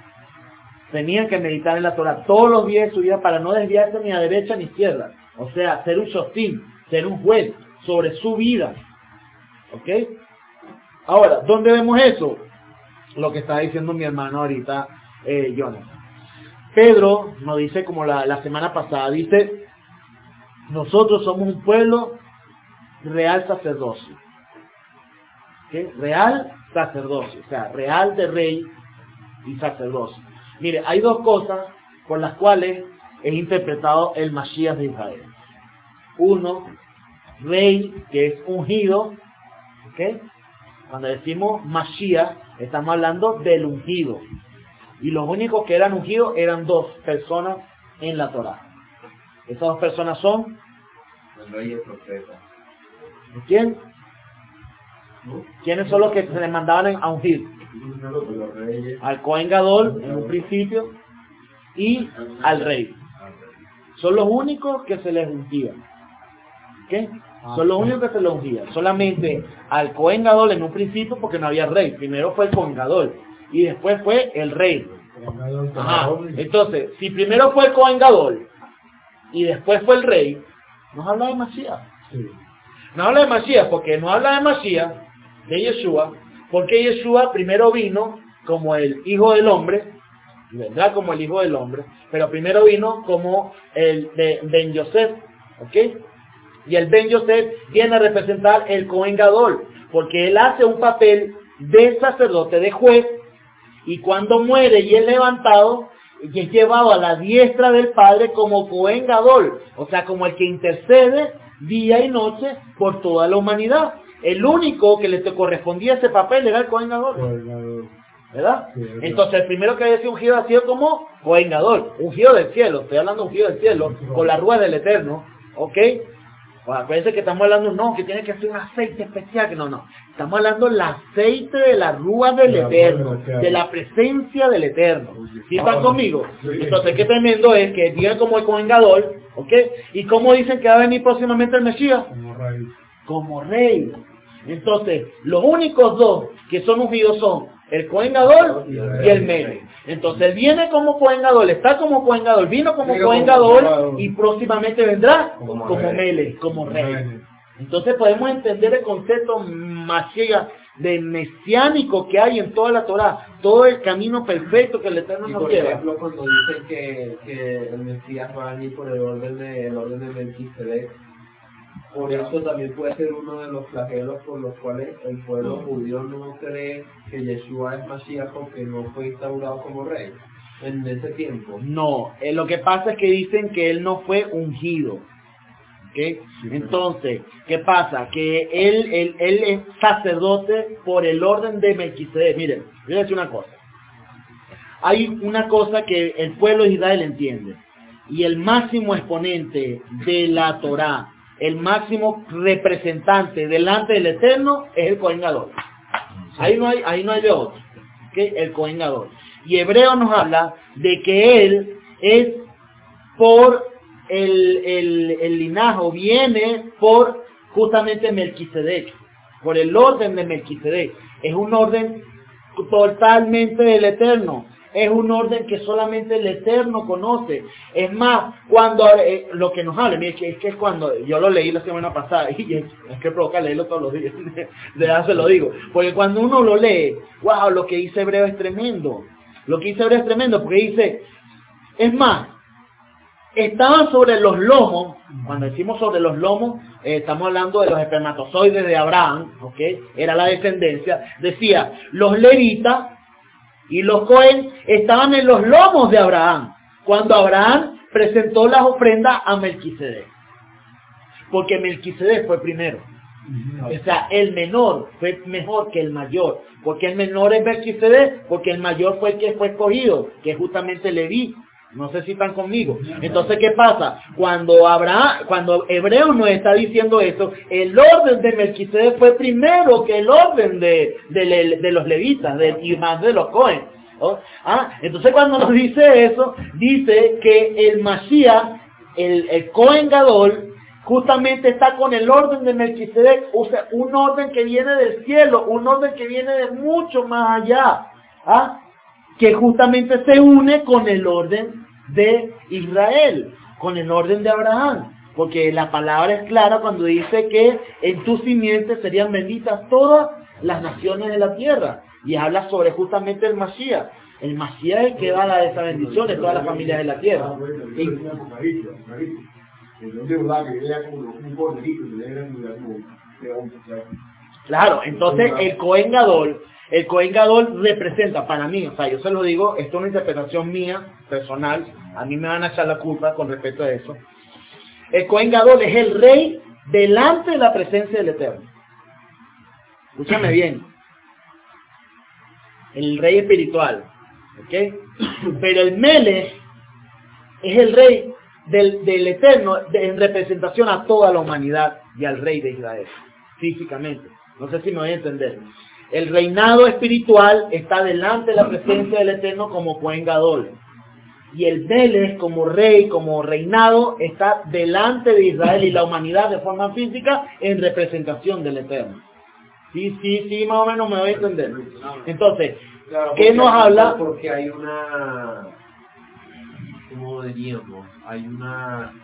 tenían que meditar en la Torá todos los días de su vida para no desviarse ni a derecha ni a izquierda. O sea, ser un shoftim, ser un juez sobre su vida. ¿Ok? Ahora, ¿dónde vemos eso? Lo que está diciendo mi hermano ahorita, eh, Jonathan. Pedro nos dice, como la, la semana pasada, dice, nosotros somos un pueblo real sacerdocio. ¿Okay? Real sacerdocio, o sea, real de rey y sacerdocio. Mire, hay dos cosas por las cuales es interpretado el Mashiach de Israel. Uno, rey que es ungido, ¿ok? Cuando decimos Mashiach, estamos hablando del ungido. Y los únicos que eran ungidos eran dos personas en la Torá. Esas dos personas son
el rey y el profeta.
¿Quién? ¿Quiénes son los que se les mandaban a ungir?
Los reyes.
Al Cohen Gadol en un principio y al rey. Son los únicos que se les ungían. ¿Qué? Son los únicos que se les ungían. Solamente al Cohen Gadol en un principio porque no había rey. Primero fue el Cohen Gadol y después fue el rey. Ajá. Entonces, si primero fue el Cohen Gadol y después fue el rey, nos habla de Mashiach. Sí. No habla de Mashiach porque no habla de Mashiach, de Yeshua, porque Yeshua primero vino como el Hijo del Hombre, vendrá como el Hijo del Hombre, pero primero vino como el de Ben Yosef, ¿ok? Y el Ben Yosef viene a representar el Cohen Gadol, porque él hace un papel de sacerdote, de juez, y cuando muere y es levantado, y es llevado a la diestra del Padre como Cohen Gadol, o sea, como el que intercede día y noche por toda la humanidad. El único que le correspondía ese papel era el Cohen Gadol, ¿verdad? Sí, entonces el primero que había sido ungido ha sido como Cohen Gadol, ungido del cielo, estoy hablando de ungido del cielo, con la rueda del Eterno, ¿ok? Pues acuérdense que estamos hablando, no, que tiene que ser un aceite especial, que no, no. Estamos hablando del aceite de la rúa del Eterno, de la presencia del Eterno. ¿Sí están conmigo? Entonces, qué tremendo es que viene como el Cohen Gadol, ¿ok? ¿Y cómo dicen que va a venir próximamente el Mesías?
Como rey.
Como rey. Entonces, los únicos dos que son ungidos son el Cohen Gadol y el Mele. Entonces él viene como Cohen Gadol, está como Cohen Gadol, vino como Cohen Gadol y próximamente vendrá como, como Mele, como rey. Entonces podemos entender el concepto Mashiach de mesiánico que hay en toda la Torá, todo el camino perfecto que el Eterno nos lleva.
Por ejemplo, cuando dicen que, que el Mesías va a venir por el orden de, el orden de Melquisedec, por eso también puede ser uno de los flagelos por los cuales el pueblo judío no cree que Yeshua es Mashiach porque no fue instaurado como rey en ese tiempo.
No, eh, lo que pasa es que dicen que él no fue ungido. ¿Okay? Sí, entonces, ¿qué pasa? Que él, él, él es sacerdote por el orden de Melquisedec. Miren, voy a decir una cosa. Hay una cosa que el pueblo de Israel entiende. Y el máximo exponente de la Torá, el máximo representante delante del Eterno es el Cohen Gadol. Ahí no hay, ahí no hay de otro. ¿Okay? El Cohen Gadol. Y Hebreo nos habla de que él es por el, el, el linaje, viene por justamente Melquisedec, por el orden de Melquisedec. Es un orden totalmente del Eterno. Es un orden que solamente el Eterno conoce. Es más, cuando eh, lo que nos habla, es que, es que es cuando, yo lo leí la semana pasada, y es, es que provoca leerlo todos los días, de verdad se lo digo, porque cuando uno lo lee, wow, lo que dice Hebreo es tremendo, lo que dice Hebreo es tremendo, porque dice, es más, estaban sobre los lomos, cuando decimos sobre los lomos, eh, estamos hablando de los espermatozoides de Abraham, ¿ok? Era la descendencia, decía, los levitas, y los Cohen estaban en los lomos de Abraham, cuando Abraham presentó las ofrendas a Melquisedec. Porque Melquisedec fue primero. O sea, el menor fue mejor que el mayor. Porque el menor es Melquisedec, porque el mayor fue el que fue escogido, que es justamente Leví. No sé si están conmigo. Entonces, ¿qué pasa? Cuando Abraham, cuando Hebreo nos está diciendo eso, el orden de Melquisedec fue primero que el orden de, de, de los levitas de, y más de los Cohen. ¿Oh? Ah, entonces cuando nos dice eso, dice que el Mashiach, el, el Cohen Gadol, justamente está con el orden de Melquisedec, o sea, un orden que viene del cielo, un orden que viene de mucho más allá, ¿ah? Que justamente se une con el orden de Israel, con el orden de Abraham, porque la palabra es clara cuando dice que en tu simiente serían benditas todas las naciones de la tierra, y habla sobre justamente el Mashiach. El Mashiach es el que va a dar esa bendición a todas las familias de la tierra. Y, claro, entonces el Cohen Gadol, el Cohen Gadol representa para mí, o sea, yo se lo digo, esto es una interpretación mía, personal, a mí me van a echar la culpa con respecto a eso. El Cohen Gadol es el rey delante de la presencia del Eterno. Escúchame bien. El rey espiritual, ¿ok? Pero el Melech es el rey del, del Eterno de, en representación a toda la humanidad y al rey de Israel, físicamente. No sé si me voy a entender. El reinado espiritual está delante de la presencia del Eterno como Cohen Gadol. Y el Melech como rey, como reinado, está delante de Israel y la humanidad de forma física en representación del Eterno. Sí, sí, sí, más o menos me voy a entender. Entonces,
claro,
¿qué nos
hay,
habla?
Porque hay una, ¿cómo diríamos? Hay una,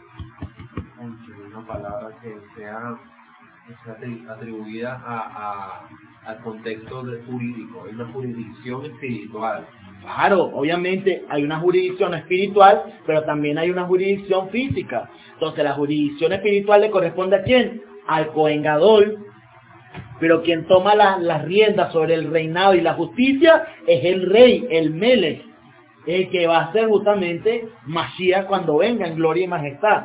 una palabra que sea, que sea atribuida a, a, al contexto del jurídico, hay una jurisdicción espiritual.
Claro, obviamente hay una jurisdicción espiritual, pero también hay una jurisdicción física. Entonces, la jurisdicción espiritual le corresponde ¿a quién? Al Cohen Gadol. Pero quien toma las la riendas sobre el reinado y la justicia es el rey, el Melech, el que va a ser justamente Mashiach cuando venga en gloria y majestad.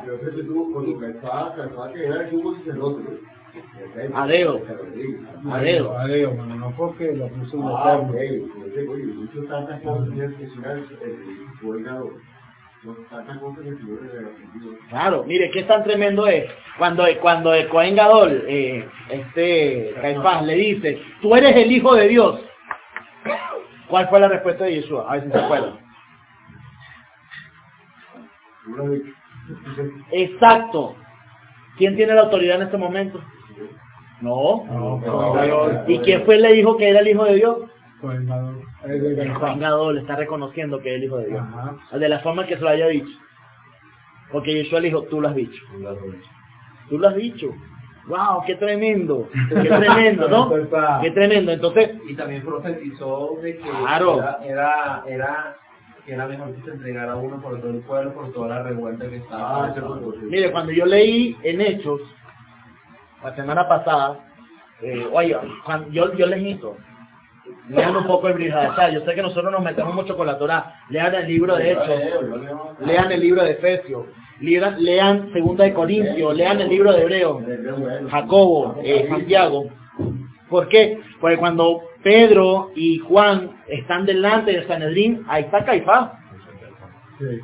Adeo, adeo.
Adeo, mano, no porque lo puso un
Ah,
eterno.
ok. Oye, mucho tantas cosas que el Cohen tantas cosas que el
Claro, mire, qué tan tremendo es. Cuando, cuando el Cohen Gadol, eh, este Caifás, le dice, tú eres el Hijo de Dios. ¿Cuál fue la respuesta de Yeshua? A ver si se acuerdan. Exacto. ¿Quién tiene la autoridad en este momento? No.
No,
no. ¿Y quién fue el que le dijo que era el Hijo de Dios?
Cohen Gadol.
El Cohen Gadol está reconociendo que es el Hijo de Dios.
Ajá.
De la forma que se lo haya dicho. Porque Yeshua le dijo, tú lo has dicho. Tú lo has dicho. ¡Wow! ¡Qué tremendo! ¡Qué tremendo, ¿no? ¡Qué tremendo! Entonces...
Y también profetizó de que
claro.
era, era, era, que era mejor que se entregara uno por todo el pueblo, por toda la revuelta que estaba. Ah,
mire, cuando yo leí en Hechos, la semana pasada, eh, oye, cuando yo, yo les hizo, lean un poco el Brijadashar. Yo sé que nosotros nos metemos mucho con la Torah. Lean el libro de Hechos, lean el libro de Efesios, lean, lean Segunda de Corintios, lean el libro de Hebreo, Jacobo, eh, Santiago. ¿Por qué? Porque cuando Pedro y Juan están delante del Sanedrín, ahí está Caifás.
Sí.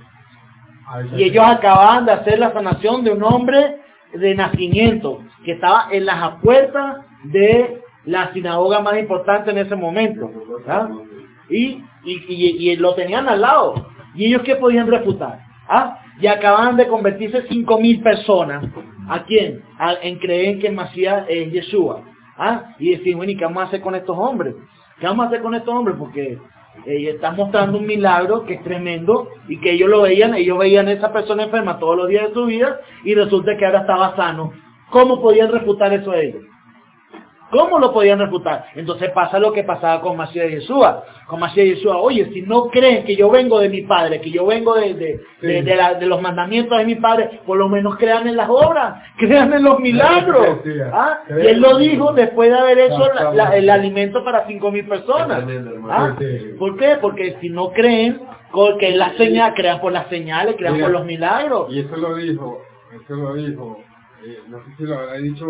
Y ellos acababan de hacer la sanación de un hombre de nacimiento que estaba en las puertas de la sinagoga más importante en ese momento. ¿Ah? Y, y, y, y lo tenían al lado. ¿Y ellos qué podían refutar? ¿Ah? Y acababan de convertirse cinco mil personas. ¿A quién? A, en creer que Mashiach es Yeshua. ¿Ah? Y decir, bueno, ¿y qué vamos a hacer con estos hombres? ¿Qué vamos a hacer con estos hombres? Porque eh, están mostrando un milagro que es tremendo y que ellos lo veían, ellos veían a esa persona enferma todos los días de su vida y resulta que ahora estaba sano. ¿Cómo podían refutar eso a ellos? ¿Cómo lo podían refutar? Entonces pasa lo que pasaba con Mashiach y Yeshua. Con Mashiach y Yeshua, oye, si no creen que yo vengo de mi Padre, que yo vengo de, de, sí. de, de, la, de los mandamientos de mi Padre, por lo menos crean en las obras, crean en los milagros. ¿Ah? Y él lo dijo después de haber hecho la, la, el alimento para cinco mil personas. ¿Ah? ¿Por qué? Porque si no creen, que la señal, crean por las señales, crean
Mira,
por los milagros.
Y eso lo dijo, eso lo dijo, eh, no sé si lo habrá dicho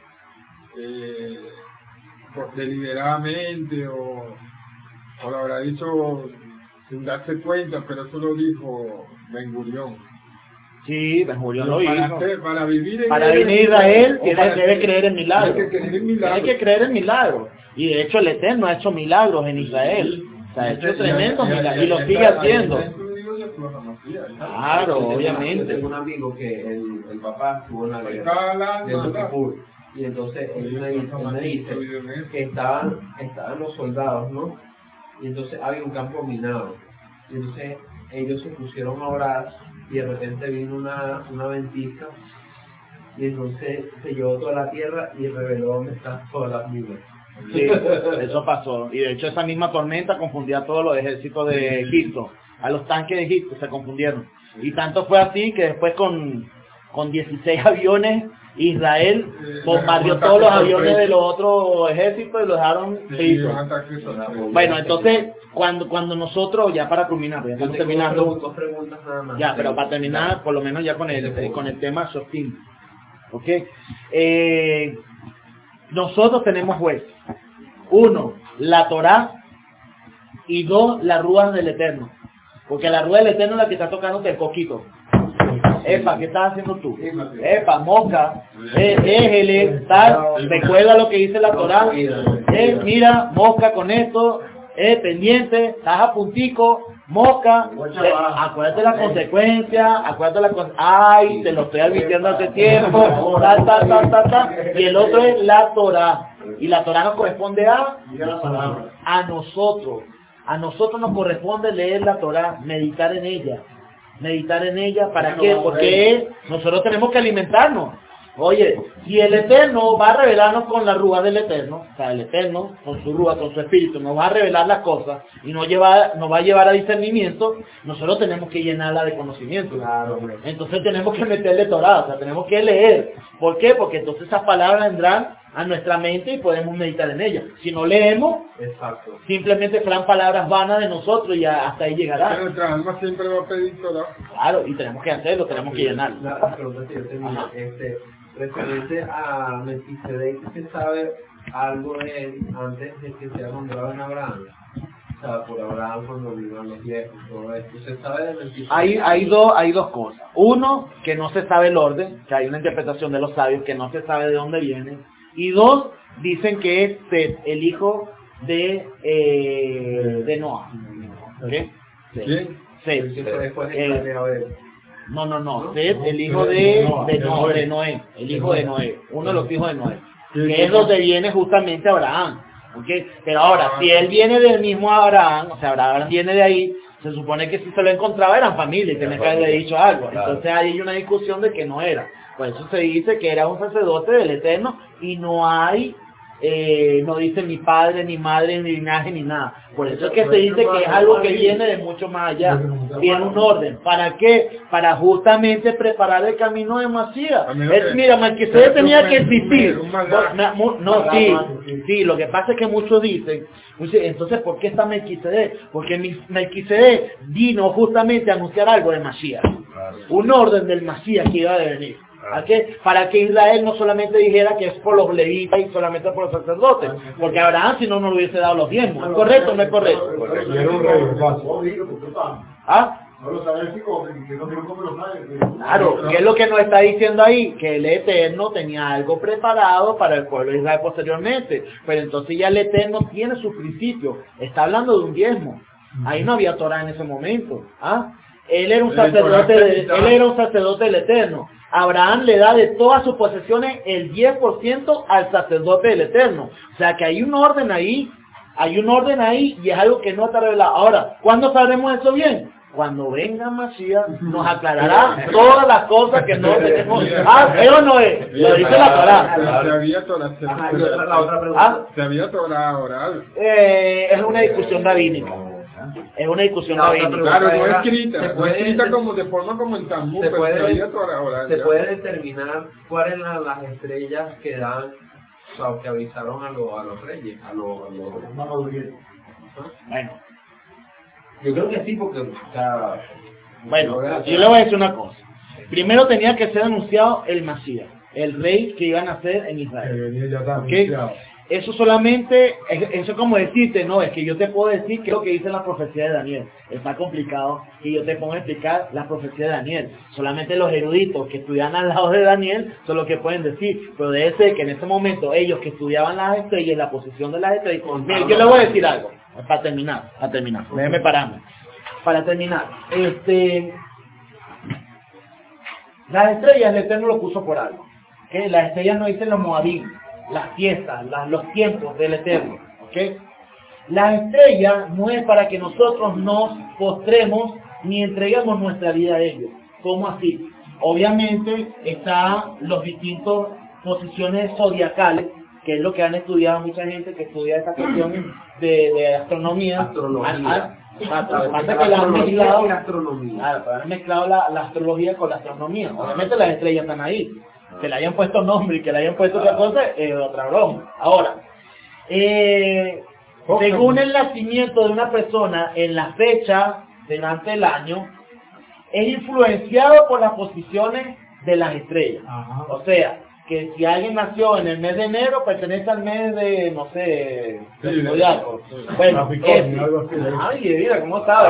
Eh, pues deliberadamente o, o lo habrá dicho sin darse cuenta, pero eso lo dijo Ben Gurión.
Sí, Ben Gurión lo
para,
hizo.
hacer, para vivir en
para vivir en Israel tiene, debe
hacer,
creer en milagros.
Tiene que creer en milagros.
Tiene que creer en milagros. Y de hecho el Eterno ha hecho milagros en Israel. Se ha hecho tremendo, mira, y lo sigue haciendo. Claro,
Yo
obviamente.
tengo un amigo que el, el papá estuvo en la guerra de Yom Kippur, y entonces él me dice, él me dice que estaban, estaban los soldados, ¿no? Y entonces había un campo minado. Y entonces ellos se pusieron a orar y de repente vino una, una ventisca y entonces se llevó toda la tierra y reveló dónde están todas las minas.
Sí, eso pasó. Y de hecho esa misma tormenta confundía a todos los ejércitos de Egipto. A los tanques de Egipto se confundieron. Y tanto fue así que después con, con dieciséis aviones Israel bombardeó todos los aviones de los otros ejércitos y los dejaron fritos. Bueno, entonces cuando cuando nosotros, ya para culminar, ya estamos terminando.
Dos preguntas nada más.
Ya, pero para terminar, por lo menos ya con el, con el tema Shoftim. ¿Ok? Eh, nosotros tenemos jueces. Uno, la Torá, y dos, las ruas del Eterno. Porque la rueda del Eterno es la que está tocando el coquito. Epa, ¿qué estás haciendo tú? Epa, mosca, eh, déjele, tal, recuerda lo que dice la Torá. Eh, mira, mosca con esto, eh, pendiente, estás a puntico, mosca, eh, acuérdate la consecuencia, acuérdate la consecuencia, ay, te lo estoy advirtiendo hace tiempo, tal, tal, tal, tal, tal. Y el otro es la Torá. Y la Torá nos corresponde a, a nosotros. A nosotros nos corresponde leer la Torá, meditar en ella. Meditar en ella, ¿para qué? Porque nosotros tenemos que alimentarnos. Oye, si el Eterno va a revelarnos con la rúa del Eterno, o sea, el Eterno, con su rúa, con su espíritu, nos va a revelar las cosas y nos, lleva, nos va a llevar a discernimiento, nosotros tenemos que llenarla de conocimiento. Claro, entonces tenemos que meterle Torá, o sea, tenemos que leer. ¿Por qué? Porque entonces esas palabras vendrán a nuestra mente y podemos meditar en ellas. Si no leemos, exacto, simplemente serán palabras vanas de nosotros y hasta ahí llegará.
Pero nuestra alma siempre va a pedir Torá.
Claro, y tenemos que hacerlo, tenemos que llenar.
La, la pregunta que yo tenía, este, referente a Melquisedec, ¿se sabe algo de él antes de que sea nombrado en Abraham? O sea, por Abraham cuando vinieron los viejos, todo esto. ¿Se sabe de Melquisedec?
Hay, hay, dos, hay dos cosas. Uno, que no se sabe el orden, que hay una interpretación de los sabios que no se sabe de dónde viene. Y dos, dicen que es Set, el hijo de, eh, de Noah. ¿Okay?
¿Quién?
Set.
Después de
Eh,
que a ver.
No, no, no. Set, el hijo de, de, no, de Noé. El hijo de Noé. Uno de los hijos de Noé. Que es donde viene justamente Abraham. ¿Okay? Pero ahora, si él viene del mismo Abraham, o sea, Abraham viene de ahí, se supone que si se lo encontraba eran familia y tenía que haberle dicho algo. Entonces hay una discusión de que no era. Por eso se dice que era un sacerdote del Eterno y no hay, eh, no dice ni padre, ni madre, ni linaje, ni nada. Por eso es que se dice que es algo que viene de mucho más allá. Tiene un orden. ¿Para qué? Para justamente preparar el camino de Masías. Es, mira, Melquisedec tenía que existir. No, no, sí, sí, lo que pasa es que muchos dicen, entonces, ¿por qué está Melquisedec? Porque Melquisedec vino justamente a anunciar algo de Masías. Un orden del Masías que iba a venir. ¿A qué? Para que Israel no solamente dijera que es por los levitas y solamente por los sacerdotes, porque Abraham si no no le hubiese dado los diezmos. ¿Es correcto o no es correcto? ¿Ah? Claro, ¿qué es lo que nos está diciendo ahí? Que el Eterno tenía algo preparado para el pueblo de Israel posteriormente, pero entonces ya el Eterno tiene sus principios. Está hablando de un diezmo. Ahí no había Torah en ese momento. ¿Ah? Él era un sacerdote, de, él era un sacerdote del Eterno. Abraham le da de todas sus posesiones el diez por ciento al sacerdote del Eterno. O sea que hay un orden ahí, hay un orden ahí y es algo que no está revelado. Ahora, ¿cuándo sabremos eso bien? Cuando venga Masías nos aclarará todas las cosas que no tenemos. Ah, ¿pero no es? Lo dice la Torá.
Se había Torá, se
Ajá, y otra, la otra pregunta.
¿Ah?
se había Torá oral.
Eh, es una discusión rabínica. Es una discusión
La otra
rabínica.
pregunta
Claro, no
era,
escrita,
¿se
no
puede-
escrita como de forma como en Talmud,
se
pero
puede-
se había Torá oral.
¿Se
ya.
puede determinar cuáles eran las estrellas que dan, o sea, que avisaron a, los a los reyes, a los... A los
Bueno,
yo creo que sí, porque, o sea...
bueno, yo le voy a decir una cosa. Primero tenía que ser anunciado el Masías, el rey que iban a nacer en
Que
Israel.
venía ya tan
¿Ok?
anunciado.
Eso solamente, es- eso es como decirte, no, es que yo te puedo decir qué es lo que dice la profecía de Daniel. Está complicado y yo te pongo a explicar la profecía de Daniel. Solamente los eruditos que estudian al lado de Daniel son los que pueden decir. Pero debe ser que en ese momento ellos que estudiaban las estrellas, la posición de las estrellas, mire, yo le voy a decir algo. para terminar, para terminar, déjeme pararme. Para terminar, este, las estrellas el Eterno lo puso por algo. ¿Okay? Las estrellas no dicen los moabim, las fiestas, las, los tiempos del Eterno. ¿Okay? Las estrellas no es para que nosotros nos postremos ni entreguemos nuestra vida a ellos. ¿Cómo así? Obviamente están los distintos posiciones zodiacales, que es lo que han estudiado mucha gente que estudia esta cuestión de, de astronomía.
Astrología.
Lo que pasa es que la han mezclado,
y la astronomía.
claro, pero han mezclado la, la astrología con la astronomía. Obviamente las estrellas están ahí. Que le hayan puesto nombre y que le hayan puesto otra cosa es otra broma. Ahora, eh, según el nacimiento de una persona en la fecha durante el año, es influenciado por las posiciones de las estrellas. Ajá. O sea, que si alguien nació en el mes de enero, pertenece al mes de, no sé,
sí,
de Zodiaco. Bueno, ese. Ay, mira, ¿cómo sabes?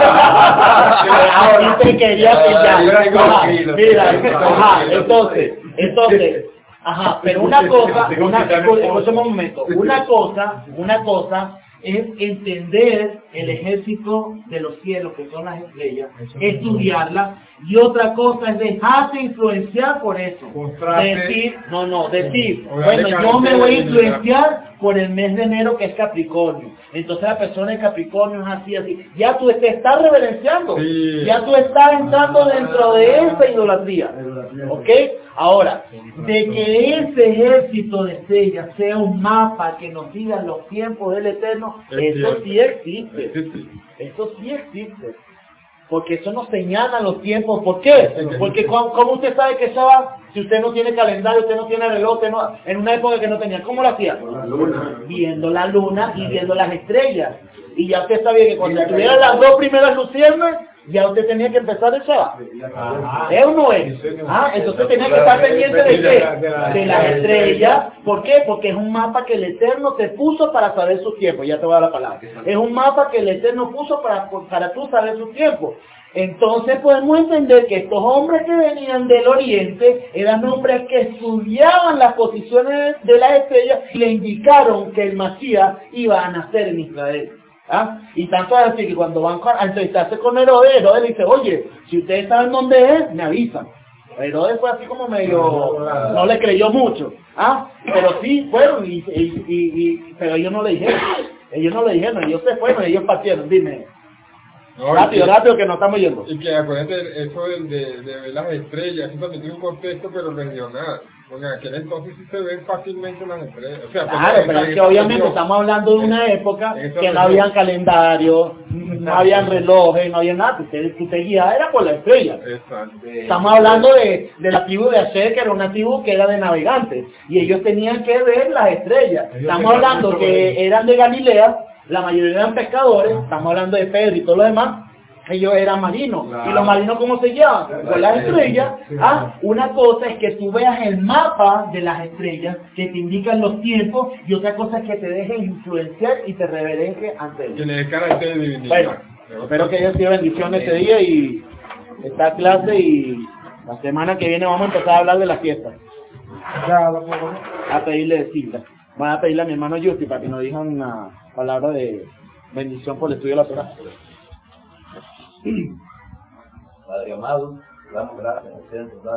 Aquí te quería pillar. Mira, ajá, entonces, entonces, ajá, pero una cosa, una, escúchame un momento, una cosa, una cosa es entender el ejército de los cielos, que son las estrellas, estudiarlas, y otra cosa es dejarse influenciar por eso. Decir, no, no, decir, bueno, yo me voy a influenciar por el mes de enero que es Capricornio. Entonces la persona de Capricornio es así, así. Ya tú te estás reverenciando, sí. Ya tú estás entrando dentro de esa idolatría. ¿Ok? Ahora, de que ese ejército de estrellas sea un mapa que nos diga los tiempos del Eterno, eso sí existe. Eso sí existe. Porque eso nos señala los tiempos. ¿Por qué? Porque ¿cómo usted sabe que eso va? Si usted no tiene calendario, usted no tiene reloj, usted no, en una época que no tenía, ¿cómo lo hacía?
La luna.
Viendo la luna y viendo las estrellas. Y ya usted sabía que cuando estuvieran las dos primeras luciérnagas, ya usted tenía que empezar el Shabbat. ¿Es o no es? Ah, entonces tenía que estar pendiente de qué? De las estrellas. ¿Por qué? Porque es un mapa que el Eterno te puso para saber su tiempo. Ya te voy a dar la palabra. Es un mapa que el Eterno puso para, para tú saber su tiempo. Entonces podemos entender que estos hombres que venían del oriente eran hombres que estudiaban las posiciones de las estrellas y le indicaron que el Masías iba a nacer en Israel. ¿Ah? Y tanto es así que cuando van a entrevistarse con Herodes, Herodes le dice, oye, si ustedes saben dónde es, me avisan. Herodes fue así como medio, no le creyó mucho, ¿ah? Pero sí fueron, y, y, y, y, pero ellos no le dijeron, ellos no le dijeron, ellos se fueron, ellos partieron, dime. No, rápido, que, rápido, que no estamos yendo.
Y que acuérdate, eso de, de, de ver las estrellas, eso también tiene un contexto, pero regional. Porque en aquel entonces sí se ven fácilmente las estrellas. O sea,
claro, pero es que obviamente estamos hablando de una época que no habían calendario, no habían relojes, no había nada. Usted, usted guiaba era por la estrella.
Exacto.
Estamos hablando de, de la tribu de Asher, que era una tribu que era de navegantes. Y ellos tenían que ver las estrellas. Estamos hablando que eran de Galilea, la mayoría eran pescadores. Estamos hablando de Pedro y todo lo demás. Ellos eran marinos. Claro. ¿Y los marinos cómo se llaman? Con las estrellas. Ah, una cosa es que tú veas el mapa de las estrellas que te indican los tiempos, y otra cosa es que te dejes influenciar y te reverencie ante ellos.
Que le dé carácter de divinidad.
Bueno, espero que Dios te bendiciones este día y esta clase, y la semana que viene vamos a empezar a hablar de la fiesta. A pedirle cita. Voy a pedirle a mi hermano Justi para que nos diga una palabra de bendición por el estudio de la Torah.
Padre amado, damos gracias al Centro.